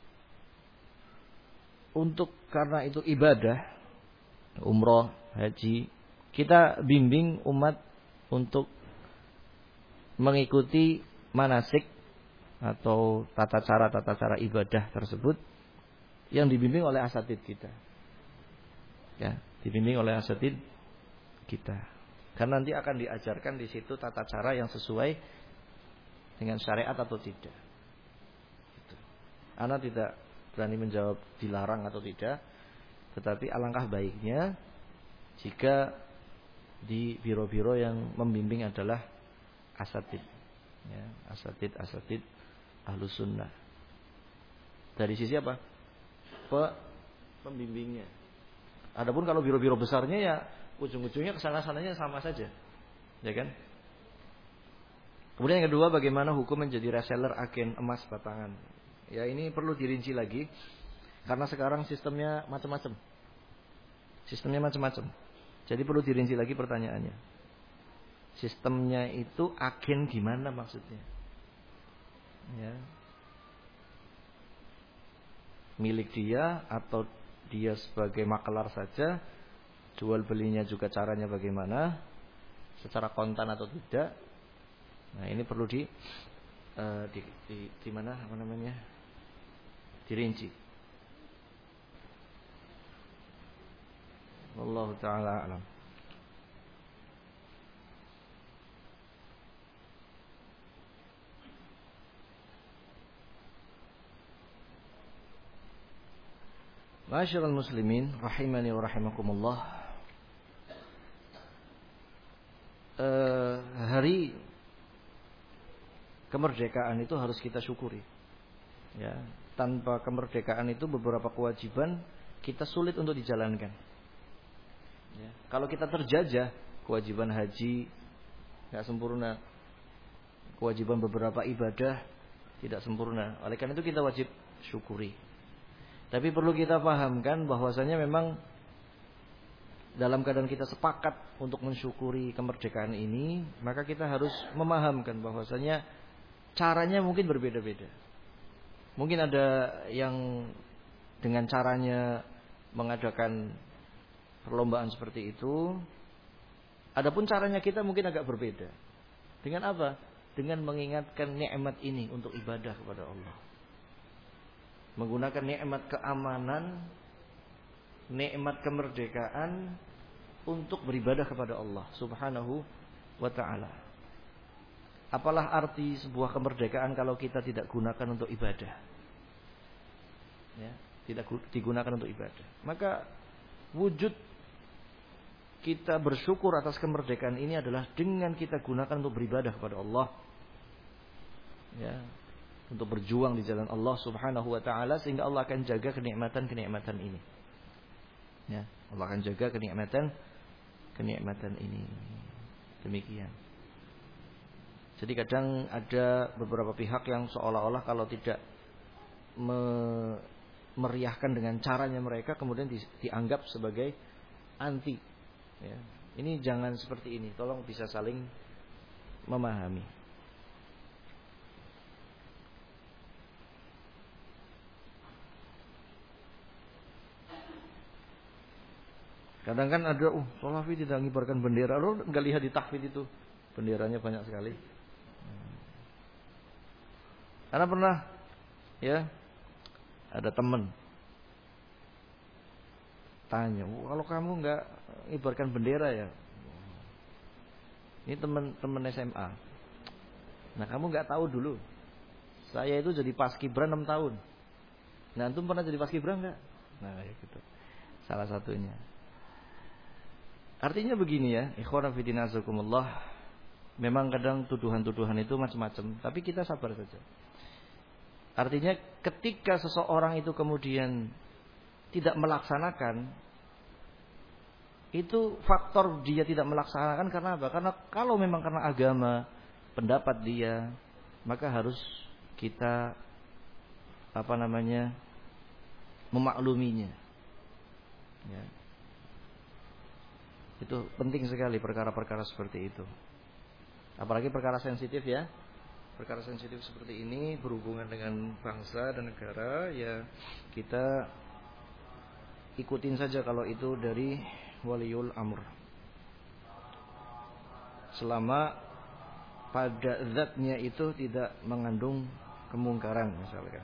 karena itu ibadah umroh, haji, kita bimbing umat untuk mengikuti manasik atau tata cara ibadah tersebut yang dibimbing oleh asatid kita. Ya, dibimbing oleh asatid kita. Karena nanti akan diajarkan di situ tata cara yang sesuai dengan syariat atau tidak. Ana tidak berani menjawab dilarang atau tidak, tetapi alangkah baiknya jika di biro-biro yang membimbing adalah asatid, ya, asatid ahlus sunnah. Dari sisi apa? Pembimbingnya. Adapun kalau biro-biro besarnya ya ujung-ujungnya kesana-sananya sama saja, ya kan? Kemudian yang kedua, bagaimana hukum menjadi reseller agen emas batangan? Ya ini perlu dirinci lagi, karena sekarang sistemnya macam-macam. Jadi perlu dirinci lagi pertanyaannya. Sistemnya itu agen gimana maksudnya? Ya. Milik dia atau dia sebagai makelar saja, jual belinya juga caranya bagaimana, secara kontan atau tidak. Nah, ini perlu di mana apa namanya? Dirinci. Wallahu taala alam. Ma'asyiral muslimin rahimani wa rahimakumullah. Hari kemerdekaan itu harus kita syukuri. Ya, tanpa kemerdekaan itu beberapa kewajiban kita sulit untuk dijalankan. Ya, kalau kita terjajah, kewajiban haji enggak sempurna. Kewajiban beberapa ibadah tidak sempurna. Oleh karena itu kita wajib syukuri. Tapi perlu kita pahamkan bahwasanya memang dalam keadaan kita sepakat untuk mensyukuri kemerdekaan ini, maka kita harus memahamkan bahwasanya caranya mungkin berbeda-beda. Mungkin ada yang dengan caranya mengadakan perlombaan seperti itu. Adapun caranya kita mungkin agak berbeda. Dengan apa? Dengan mengingatkan nikmat ini untuk ibadah kepada Allah. Menggunakan nikmat keamanan, nikmat kemerdekaan untuk beribadah kepada Allah Subhanahu wa ta'ala. Apalah arti sebuah kemerdekaan kalau kita tidak gunakan untuk ibadah? Ya, tidak digunakan untuk ibadah. Maka wujud kita bersyukur atas kemerdekaan ini adalah dengan kita gunakan untuk beribadah kepada Allah. Ya, untuk berjuang di jalan Allah Subhanahu wa taala, sehingga Allah akan jaga kenikmatan-kenikmatan ini. Ya, Allah akan jaga kenikmatan ini. Demikian. Jadi kadang ada beberapa pihak yang seolah-olah kalau tidak meriahkan dengan caranya mereka kemudian dianggap sebagai anti. Ya. Ini jangan seperti ini. Tolong bisa saling memahami. Kadang kan ada, Salafi tidak mengibarkan bendera. Lo nggak lihat di tahfidz itu, benderanya banyak sekali. Karena pernah, ya, ada teman tanya, kalau kamu nggak mengibarkan bendera ya, ini teman SMA. Nah, kamu nggak tahu dulu, saya itu jadi paskibra 6 tahun. Nah, antum pernah jadi paskibra nggak? Nah, ya gitu. Salah satunya. Artinya begini ya, ikhwan fillah azakumullah. Memang kadang tuduhan-tuduhan itu macam-macam, tapi kita sabar saja. Artinya ketika seseorang itu kemudian tidak melaksanakan, itu faktor dia tidak melaksanakan karena apa? Karena kalau memang karena agama, pendapat dia, maka harus kita memakluminya. Ya. Itu penting sekali perkara-perkara seperti itu. Apalagi perkara sensitif ya. Perkara sensitif seperti ini berhubungan dengan bangsa dan negara, ya kita ikutin saja kalau itu dari waliul amr. Selama pada zatnya itu tidak mengandung kemungkaran misalkan.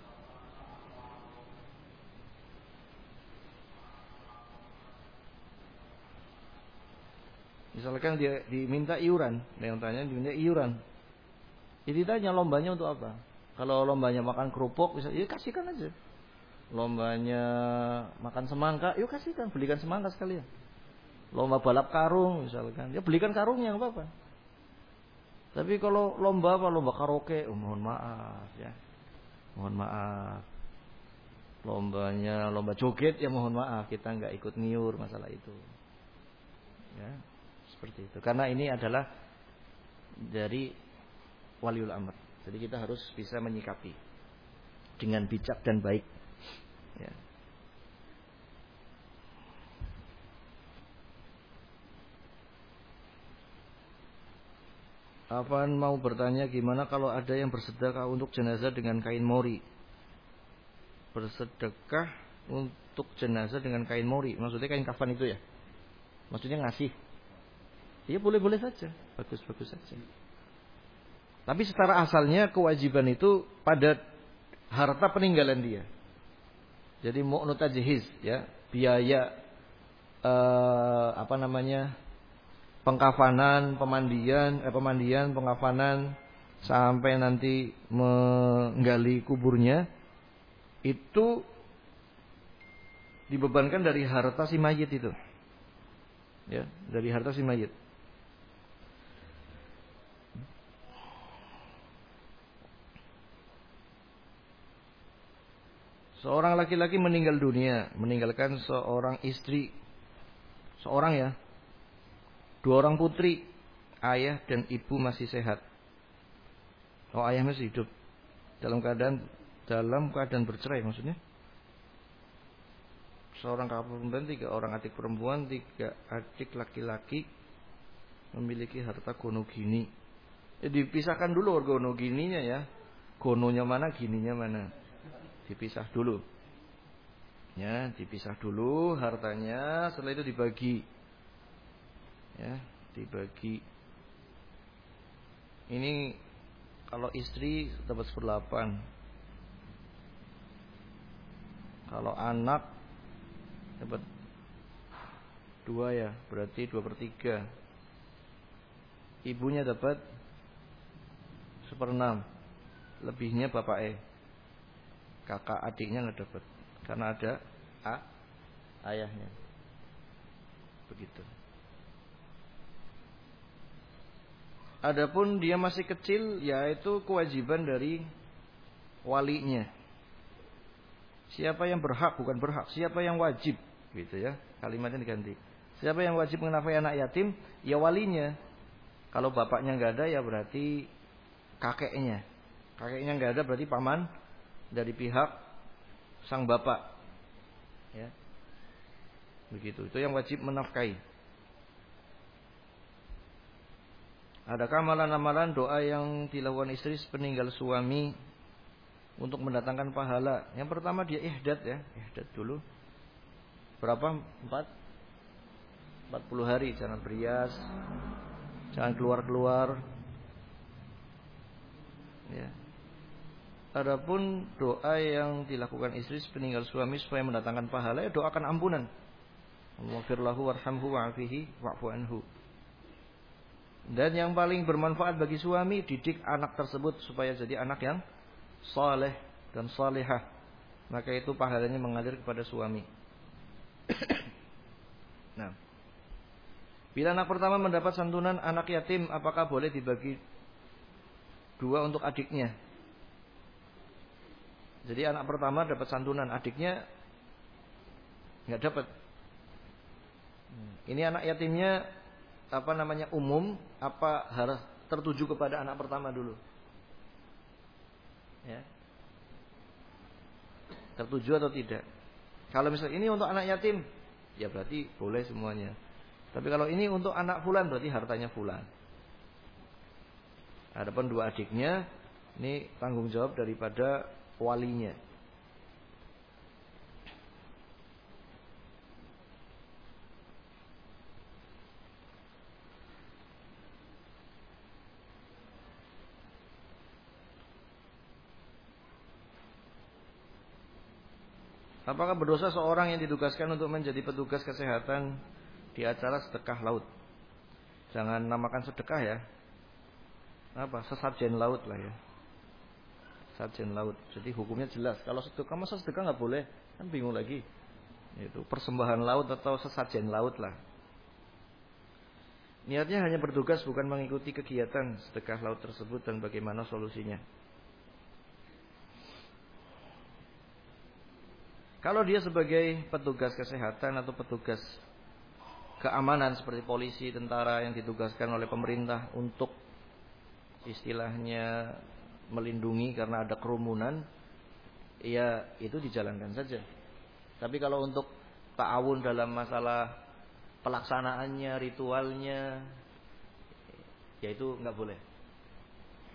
Misalkan dia diminta iuran, yang tanya diminta iuran. Jadi tanya lombanya untuk apa? Kalau lombanya makan kerupuk, bisa, ya kasihkan aja. Lombanya makan semangka, yuk kasihkan, belikan semangka sekalian. Lomba balap karung misalkan, ya belikan karungnya nggak apa-apa. Tapi kalau lomba karaoke, mohon maaf ya, mohon maaf. Lomba joget, ya mohon maaf, kita nggak ikut niur masalah itu. Ya. Seperti itu. Karena ini adalah dari waliul amr. Jadi kita harus bisa menyikapi dengan bijak dan baik. Ya. Apaan mau bertanya gimana kalau ada yang bersedekah untuk jenazah dengan kain mori? Bersedekah untuk jenazah dengan kain mori, maksudnya kain kafan itu ya? Maksudnya ngasih? Iya boleh-boleh saja, bagus-bagus saja. Tapi secara asalnya kewajiban itu pada harta peninggalan dia. Jadi mu'nu tajhiz ya, biaya pengkafanan, pemandian, pengkafanan sampai nanti menggali kuburnya itu dibebankan dari harta si mayit itu. Ya, dari harta si mayit. Seorang laki-laki meninggal dunia, meninggalkan seorang istri, seorang ya, 2 orang putri, ayah dan ibu masih sehat. Oh, ayah masih hidup, dalam keadaan bercerai maksudnya. Seorang kakak perempuan, 3 orang adik perempuan, 3 adik laki-laki, memiliki harta gono gini. Dipisahkan dulu gono gininya ya, gononya mana, gininya mana. Dipisah dulu. Ya, dipisah dulu hartanya, setelah itu dibagi. Ya, dibagi. Ini kalau istri dapat 1/8. Kalau anak dapat 2 ya, berarti 2/3. Ibunya dapat 1/6. Lebihnya bapaknya. Kakak adiknya nggak dapat karena ada ayahnya. Begitu. Adapun dia masih kecil, yaitu kewajiban dari walinya. Siapa yang berhak, bukan berhak, siapa yang wajib, gitu ya. Kalimatnya diganti. Siapa yang wajib menafkahi anak yatim? Ya walinya. Kalau bapaknya nggak ada, ya berarti kakeknya. Kakeknya nggak ada, berarti paman dari pihak sang bapak, ya, begitu. Itu yang wajib menafkahi. Adakah amalan-amalan doa yang dilakukan istri sepeninggal suami untuk mendatangkan pahala? Yang pertama dia ihdad ya, ihdad dulu. Berapa? 40 hari, jangan berias, jangan keluar-keluar. Ya. Adapun doa yang dilakukan istri sepeninggal suami supaya mendatangkan pahala, ya doakan ampunan. Allahumma warhamhu wa'afihi wa'fu anhu. Dan yang paling bermanfaat bagi suami, didik anak tersebut supaya jadi anak yang saleh dan salihah. Maka itu pahalanya mengalir kepada suami. Nah, bila anak pertama mendapat santunan anak yatim, apakah boleh dibagi 2 untuk adiknya? Jadi anak pertama dapat santunan, adiknya nggak dapat. Ini anak yatimnya umum, apa harus tertuju kepada anak pertama dulu? Ya. Tertuju atau tidak? Kalau misalnya ini untuk anak yatim, ya berarti boleh semuanya. Tapi kalau ini untuk anak fulan, berarti hartanya fulan. Adapun 2 adiknya, ini tanggung jawab daripada walinya. Apakah berdosa seorang yang ditugaskan untuk menjadi petugas kesehatan di acara sedekah laut? Jangan namakan sedekah ya. Apa? Sesajen laut lah ya. Sarjen laut. Jadi hukumnya jelas. Kalau sedekah, masa sedekah nggak boleh? Kan bingung lagi. Itu persembahan laut atau sesajen laut lah. Niatnya hanya bertugas, bukan mengikuti kegiatan sedekah laut tersebut dan bagaimana solusinya. Kalau dia sebagai petugas kesehatan atau petugas keamanan seperti polisi, tentara yang ditugaskan oleh pemerintah untuk istilahnya melindungi karena ada kerumunan, ya itu dijalankan saja. Tapi kalau untuk ta'awun dalam masalah pelaksanaannya, ritualnya, ya itu nggak boleh.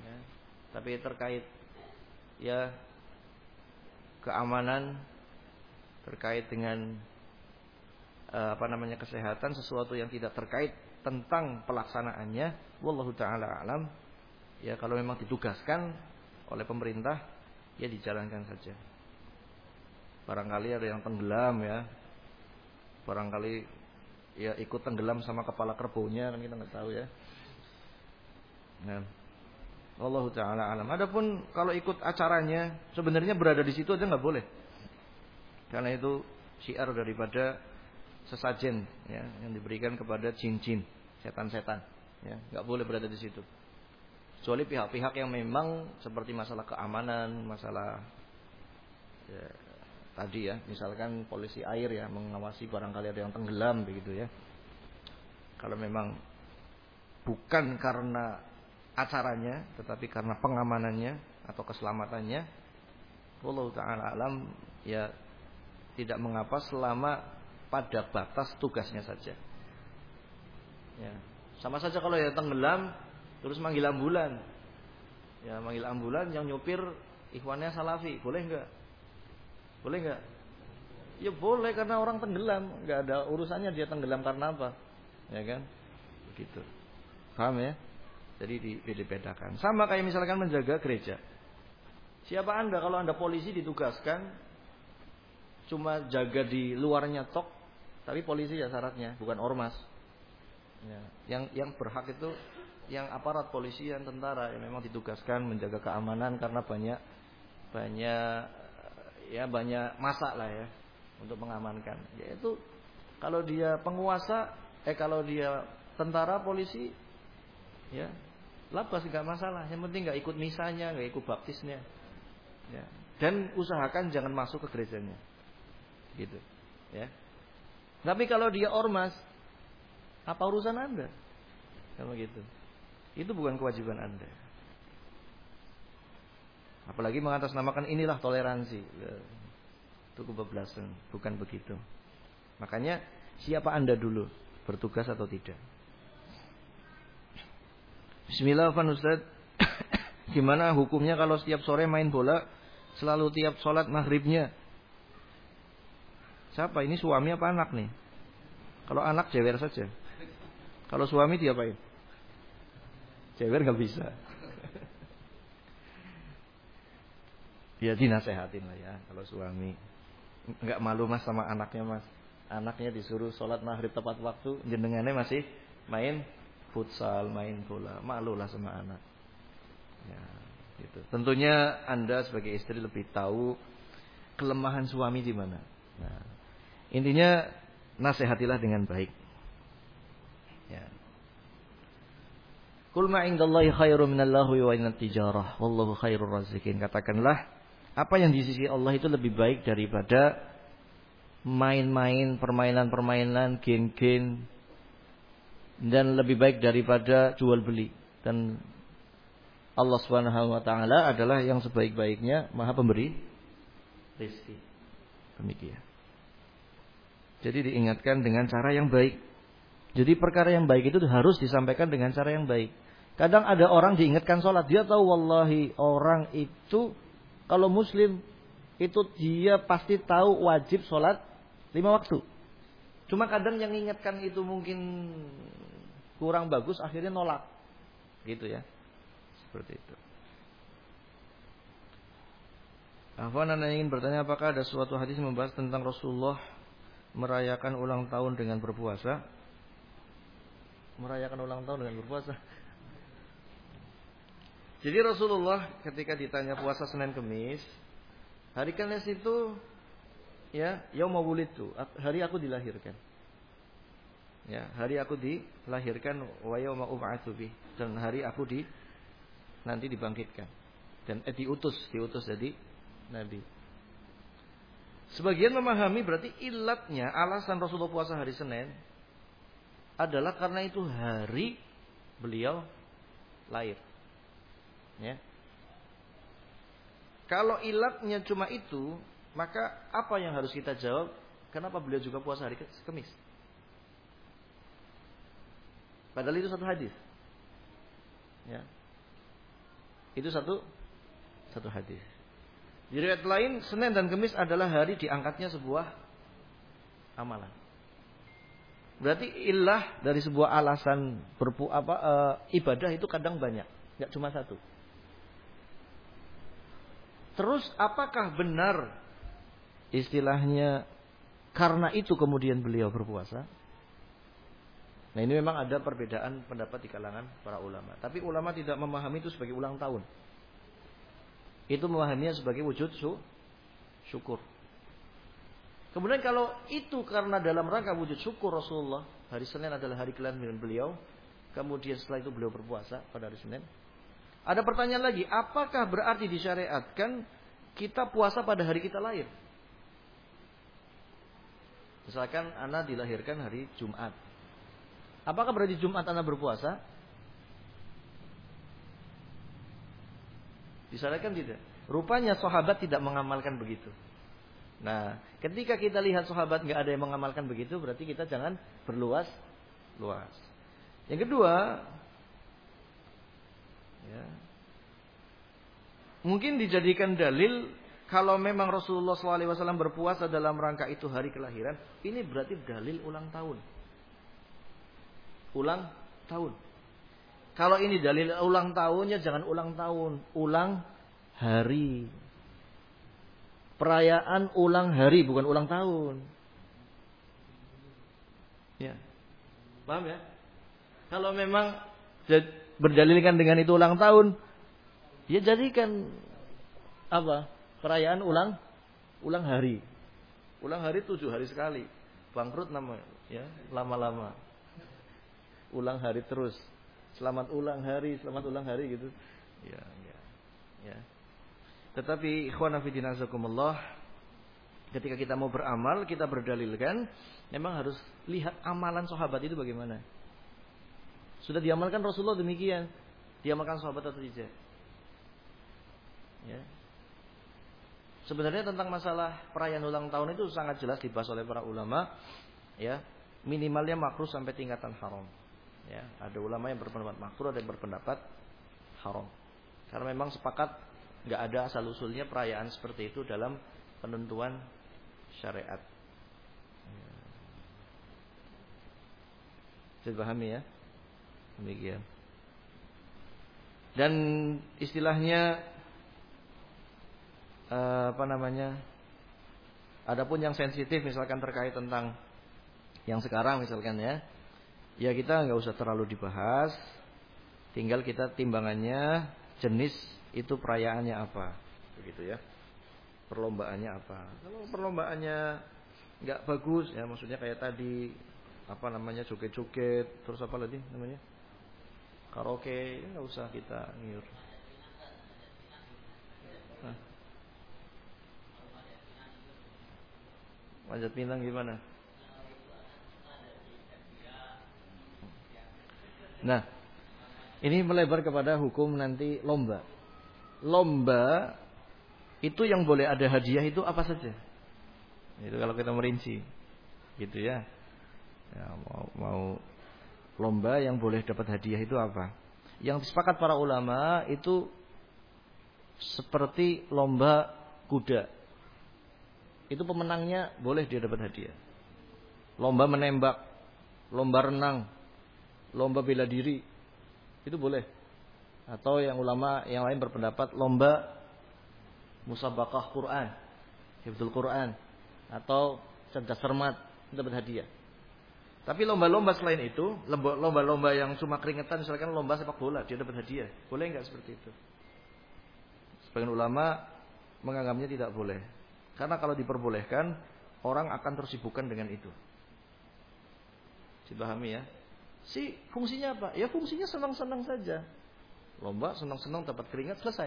Ya. Tapi terkait ya keamanan, terkait dengan kesehatan, sesuatu yang tidak terkait tentang pelaksanaannya, wallahu taala alam. Ya kalau memang ditugaskan oleh pemerintah, ya dijalankan saja. Barangkali ada yang tenggelam ya, barangkali ya ikut tenggelam sama kepala kerbaunya, kan kita nggak tahu ya. Nah, wallahu taala alam. Adapun kalau ikut acaranya, sebenarnya berada di situ aja nggak boleh, karena itu syiar daripada sesajen ya, yang diberikan kepada jin-jin, setan-setan ya, nggak boleh berada di situ. Kecuali pihak-pihak yang memang seperti masalah keamanan, masalah ya, tadi ya, misalkan polisi air ya, mengawasi barangkali ada yang tenggelam begitu ya. Kalau memang bukan karena acaranya, tetapi karena pengamanannya atau keselamatannya, wallahu taala alam, ya tidak mengapa selama pada batas tugasnya saja. Ya, sama saja kalau ya tenggelam terus manggil ambulan. Ya, manggil ambulan yang nyupir ikhwannya salafi, boleh enggak? Boleh enggak? Ya boleh, karena orang tenggelam, enggak ada urusannya dia tenggelam karena apa. Ya kan? Begitu. Paham ya? Jadi dibedakan. Sama kayak misalkan menjaga gereja. Siapa Anda kalau Anda polisi ditugaskan cuma jaga di luarnya tok, tapi polisi ya syaratnya, bukan ormas. Ya. Yang berhak itu yang aparat polisi, yang tentara yang memang ditugaskan menjaga keamanan, karena banyak masa lah ya untuk mengamankan. Yaitu kalau dia penguasa, kalau dia tentara polisi, ya labas nggak masalah. Yang penting nggak ikut misanya, nggak ikut baptisnya. Ya. Dan usahakan jangan masuk ke gerejanya. Gitu. Ya. Tapi kalau dia ormas, apa urusan Anda? Kalau gitu. Itu bukan kewajiban Anda. Apalagi mengatasnamakan inilah toleransi. Itu kebablasan, bukan begitu. Makanya siapa Anda dulu, bertugas atau tidak? Bismillahirrahmanirrahim, Ustaz. Gimana hukumnya kalau setiap sore main bola, selalu tiap sholat maghribnya? Siapa ini, suami apa anak nih? Kalau anak jewer saja. Kalau suami diapain? Jewer nggak bisa. Ya dinasehatin lah ya kalau suami. Nggak malu Mas sama anaknya Mas. Anaknya disuruh sholat maghrib tepat waktu, jenengannya masih main futsal, main bola. Malulah sama anak. Ya, gitu. Tentunya Anda sebagai istri lebih tahu kelemahan suami di mana. Nah, intinya nasihatilah dengan baik. Ya. Qul ma indallahi khairum minallahu wa minat tijarah wallahu khairur raziqin. Katakanlah, apa yang di sisi Allah itu lebih baik daripada main-main, permainan-permainan, game-game, dan lebih baik daripada jual beli. Dan Allah Subhanahu wa taala adalah yang sebaik-baiknya Maha Pemberi rezeki. Demikian. Jadi diingatkan dengan cara yang baik. Jadi perkara yang baik itu harus disampaikan dengan cara yang baik. Kadang ada orang diingatkan sholat, dia tahu wallahi orang itu kalau muslim itu dia pasti tahu wajib sholat 5 waktu. Cuma kadang yang ingatkan itu mungkin kurang bagus, akhirnya nolak. Gitu ya. Seperti itu. Afwan, Anda ingin bertanya apakah ada suatu hadis membahas tentang Rasulullah merayakan ulang tahun dengan berpuasa? Merayakan ulang tahun dengan berpuasa. Jadi Rasulullah ketika ditanya puasa Senin Kemis, hari Kamis itu ya yauma wulidtu, hari aku dilahirkan. Ya, hari aku dilahirkan wa yauma ub'atsu bih, dan hari aku nanti dibangkitkan. Dan diutus jadi nabi. Sebagian memahami berarti ilatnya, alasan Rasulullah puasa hari Senin adalah karena itu hari beliau lahir. Ya. Kalau ilatnya cuma itu, maka apa yang harus kita jawab? Kenapa beliau juga puasa hari Kamis? Padahal itu satu hadis. Ya. Itu satu hadis. Di riwayat lain, Senin dan Kamis adalah hari diangkatnya sebuah amalan. Berarti ilah dari sebuah alasan ibadah itu kadang banyak, nggak cuma satu. Terus apakah benar istilahnya karena itu kemudian beliau berpuasa? Nah, ini memang ada perbedaan pendapat di kalangan para ulama. Tapi ulama tidak memahami itu sebagai ulang tahun. Itu memahaminya sebagai wujud syukur. Kemudian kalau itu karena dalam rangka wujud syukur Rasulullah, hari Senin adalah hari kelahiran beliau, kemudian setelah itu beliau berpuasa pada hari Senin. Ada pertanyaan lagi, apakah berarti disyariatkan kita puasa pada hari kita lahir? Misalkan anak dilahirkan hari Jumat. Apakah berarti Jumat anak berpuasa? Disyariatkan tidak. Rupanya sahabat tidak mengamalkan begitu. Nah, ketika kita lihat sahabat nggak ada yang mengamalkan begitu, berarti kita jangan berluas. Yang kedua, ya, mungkin dijadikan dalil kalau memang Rasulullah SAW berpuasa dalam rangka itu hari kelahiran, ini berarti dalil ulang tahun. Ulang tahun. Kalau ini dalil ulang tahunnya jangan ulang tahun, ulang hari. Perayaan ulang hari bukan ulang tahun. Ya. Paham ya? Kalau memang berdalilkan dengan itu ulang tahun, ya jadikan apa? Perayaan ulang hari. Ulang hari 7 hari sekali. Bangkrut namanya, ya, lama-lama. Ulang hari terus. Selamat ulang hari gitu. Ya. Tetapi ikhwan fillah azakumullah, ketika kita mau beramal, kita berdalilkan, memang harus lihat amalan sahabat itu bagaimana. Sudah diamalkan Rasulullah demikian, diamalkan sahabat atau tidak? Ya. Sebenarnya tentang masalah perayaan ulang tahun itu sangat jelas dibahas oleh para ulama, ya. Minimalnya makruh sampai tingkatan haram. Ya, ada ulama yang berpendapat makruh, ada yang berpendapat haram. Karena memang sepakat nggak ada asal usulnya perayaan seperti itu dalam penentuan syariat. Saya pahami ya, demikian. Dan istilahnya adapun yang sensitif misalkan terkait tentang yang sekarang misalkan ya kita nggak usah terlalu dibahas, tinggal kita timbangannya jenis itu perayaannya apa, begitu ya, perlombaannya apa. Kalau perlombaannya nggak bagus ya, maksudnya kayak tadi joget-joget, terus apa lagi namanya, karaoke, ya nggak usah kita ngiur. Manjat pinang gimana? Nah, ini melebar kepada hukum nanti lomba. Lomba itu yang boleh ada hadiah itu apa saja? Itu kalau kita merinci, gitu ya. Ya mau lomba yang boleh dapat hadiah itu apa? Yang disepakati para ulama itu seperti lomba kuda. Itu pemenangnya boleh dia dapat hadiah. Lomba menembak, lomba renang, lomba bela diri, itu boleh. Atau yang ulama yang lain berpendapat lomba musabaqah Quran, hifdzul Quran, atau cerdas cermat, dapat hadiah. Tapi lomba-lomba selain itu, lomba-lomba yang cuma keringetan, misalkan lomba sepak bola, dia dapat hadiah, boleh nggak seperti itu? Sebagian ulama menganggapnya tidak boleh, karena kalau diperbolehkan orang akan tersibukkan dengan itu. Dipahami ya? Fungsinya apa? Ya fungsinya senang-senang saja. Lomba senang-senang dapat keringat, selesai.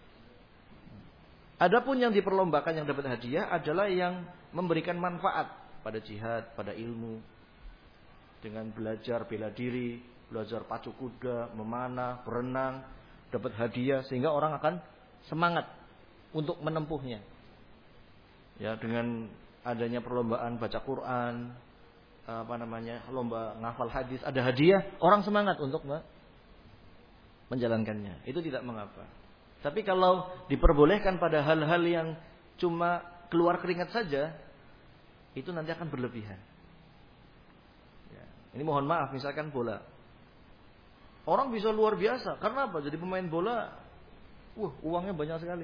Adapun yang diperlombakan yang dapat hadiah adalah yang memberikan manfaat pada jihad, pada ilmu, dengan belajar bela diri, belajar pacu kuda, memanah, berenang, dapat hadiah sehingga orang akan semangat untuk menempuhnya. Ya, dengan adanya perlombaan baca Quran, lomba ngafal hadis, ada hadiah, orang semangat untuk menjalankannya. Itu tidak mengapa. Tapi kalau diperbolehkan pada hal-hal yang cuma keluar keringat saja, itu nanti akan berlebihan. Ya. Ini mohon maaf, misalkan bola. Orang bisa luar biasa. Karena apa? Jadi pemain bola, uangnya banyak sekali.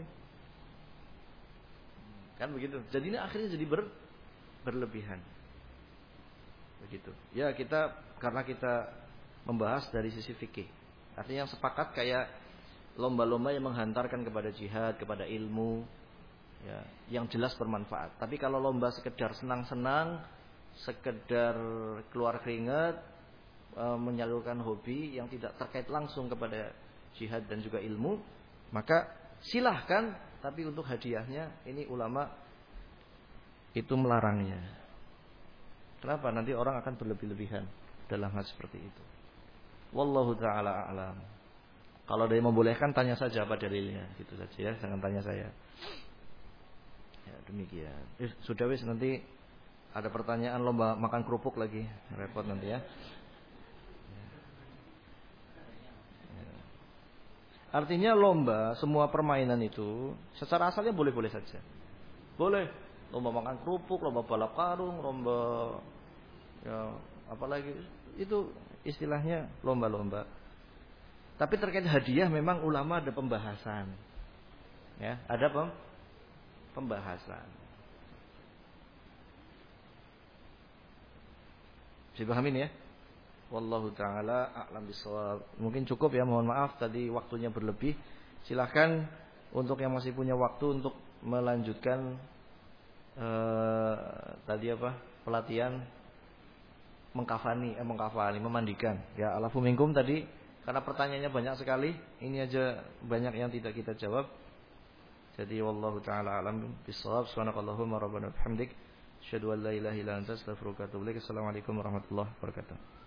Kan begitu. Jadi ini akhirnya jadi berlebihan. Begitu. Ya karena kita membahas dari sisi fikih. Artinya yang sepakat kayak lomba-lomba yang menghantarkan kepada jihad, kepada ilmu, ya, yang jelas bermanfaat. Tapi kalau lomba sekedar senang-senang, sekedar keluar keringat, menyalurkan hobi yang tidak terkait langsung kepada jihad dan juga ilmu, maka silahkan. Tapi untuk hadiahnya, ini ulama itu melarangnya. Kenapa? Nanti orang akan berlebih-lebihan dalam hal seperti itu. Wallahu ta'ala a'lam. Kalau ada yang membolehkan, tanya saja apa dalilnya, gitu saja ya, jangan tanya saya. Ya demikian. Sudah wis, nanti ada pertanyaan lomba makan kerupuk lagi, repot nanti ya. Artinya lomba, semua permainan itu secara asalnya boleh-boleh saja. Boleh lomba makan kerupuk, lomba balap karung, lomba ya apalagi itu istilahnya lomba-lomba. Tapi terkait hadiah memang ulama ada pembahasan. Ya, ada pembahasan. Bisa pahamin ya? Wallahu taala a'lam bishawab. Mungkin cukup ya, mohon maaf tadi waktunya berlebih. Silakan untuk yang masih punya waktu untuk melanjutkan tadi apa? Pelatihan mengkafani, memandikan. Ya, alafu minkum tadi karena pertanyaannya banyak sekali, ini aja banyak yang tidak kita jawab. Jadi wallahu taala a'lam bishawab. Subhanakallahumma rabbana bihamdik, asyhadu an la ilaha illa anta, astaghfiruka wa atubu ilaik. Assalamualaikum warahmatullahi wabarakatuh.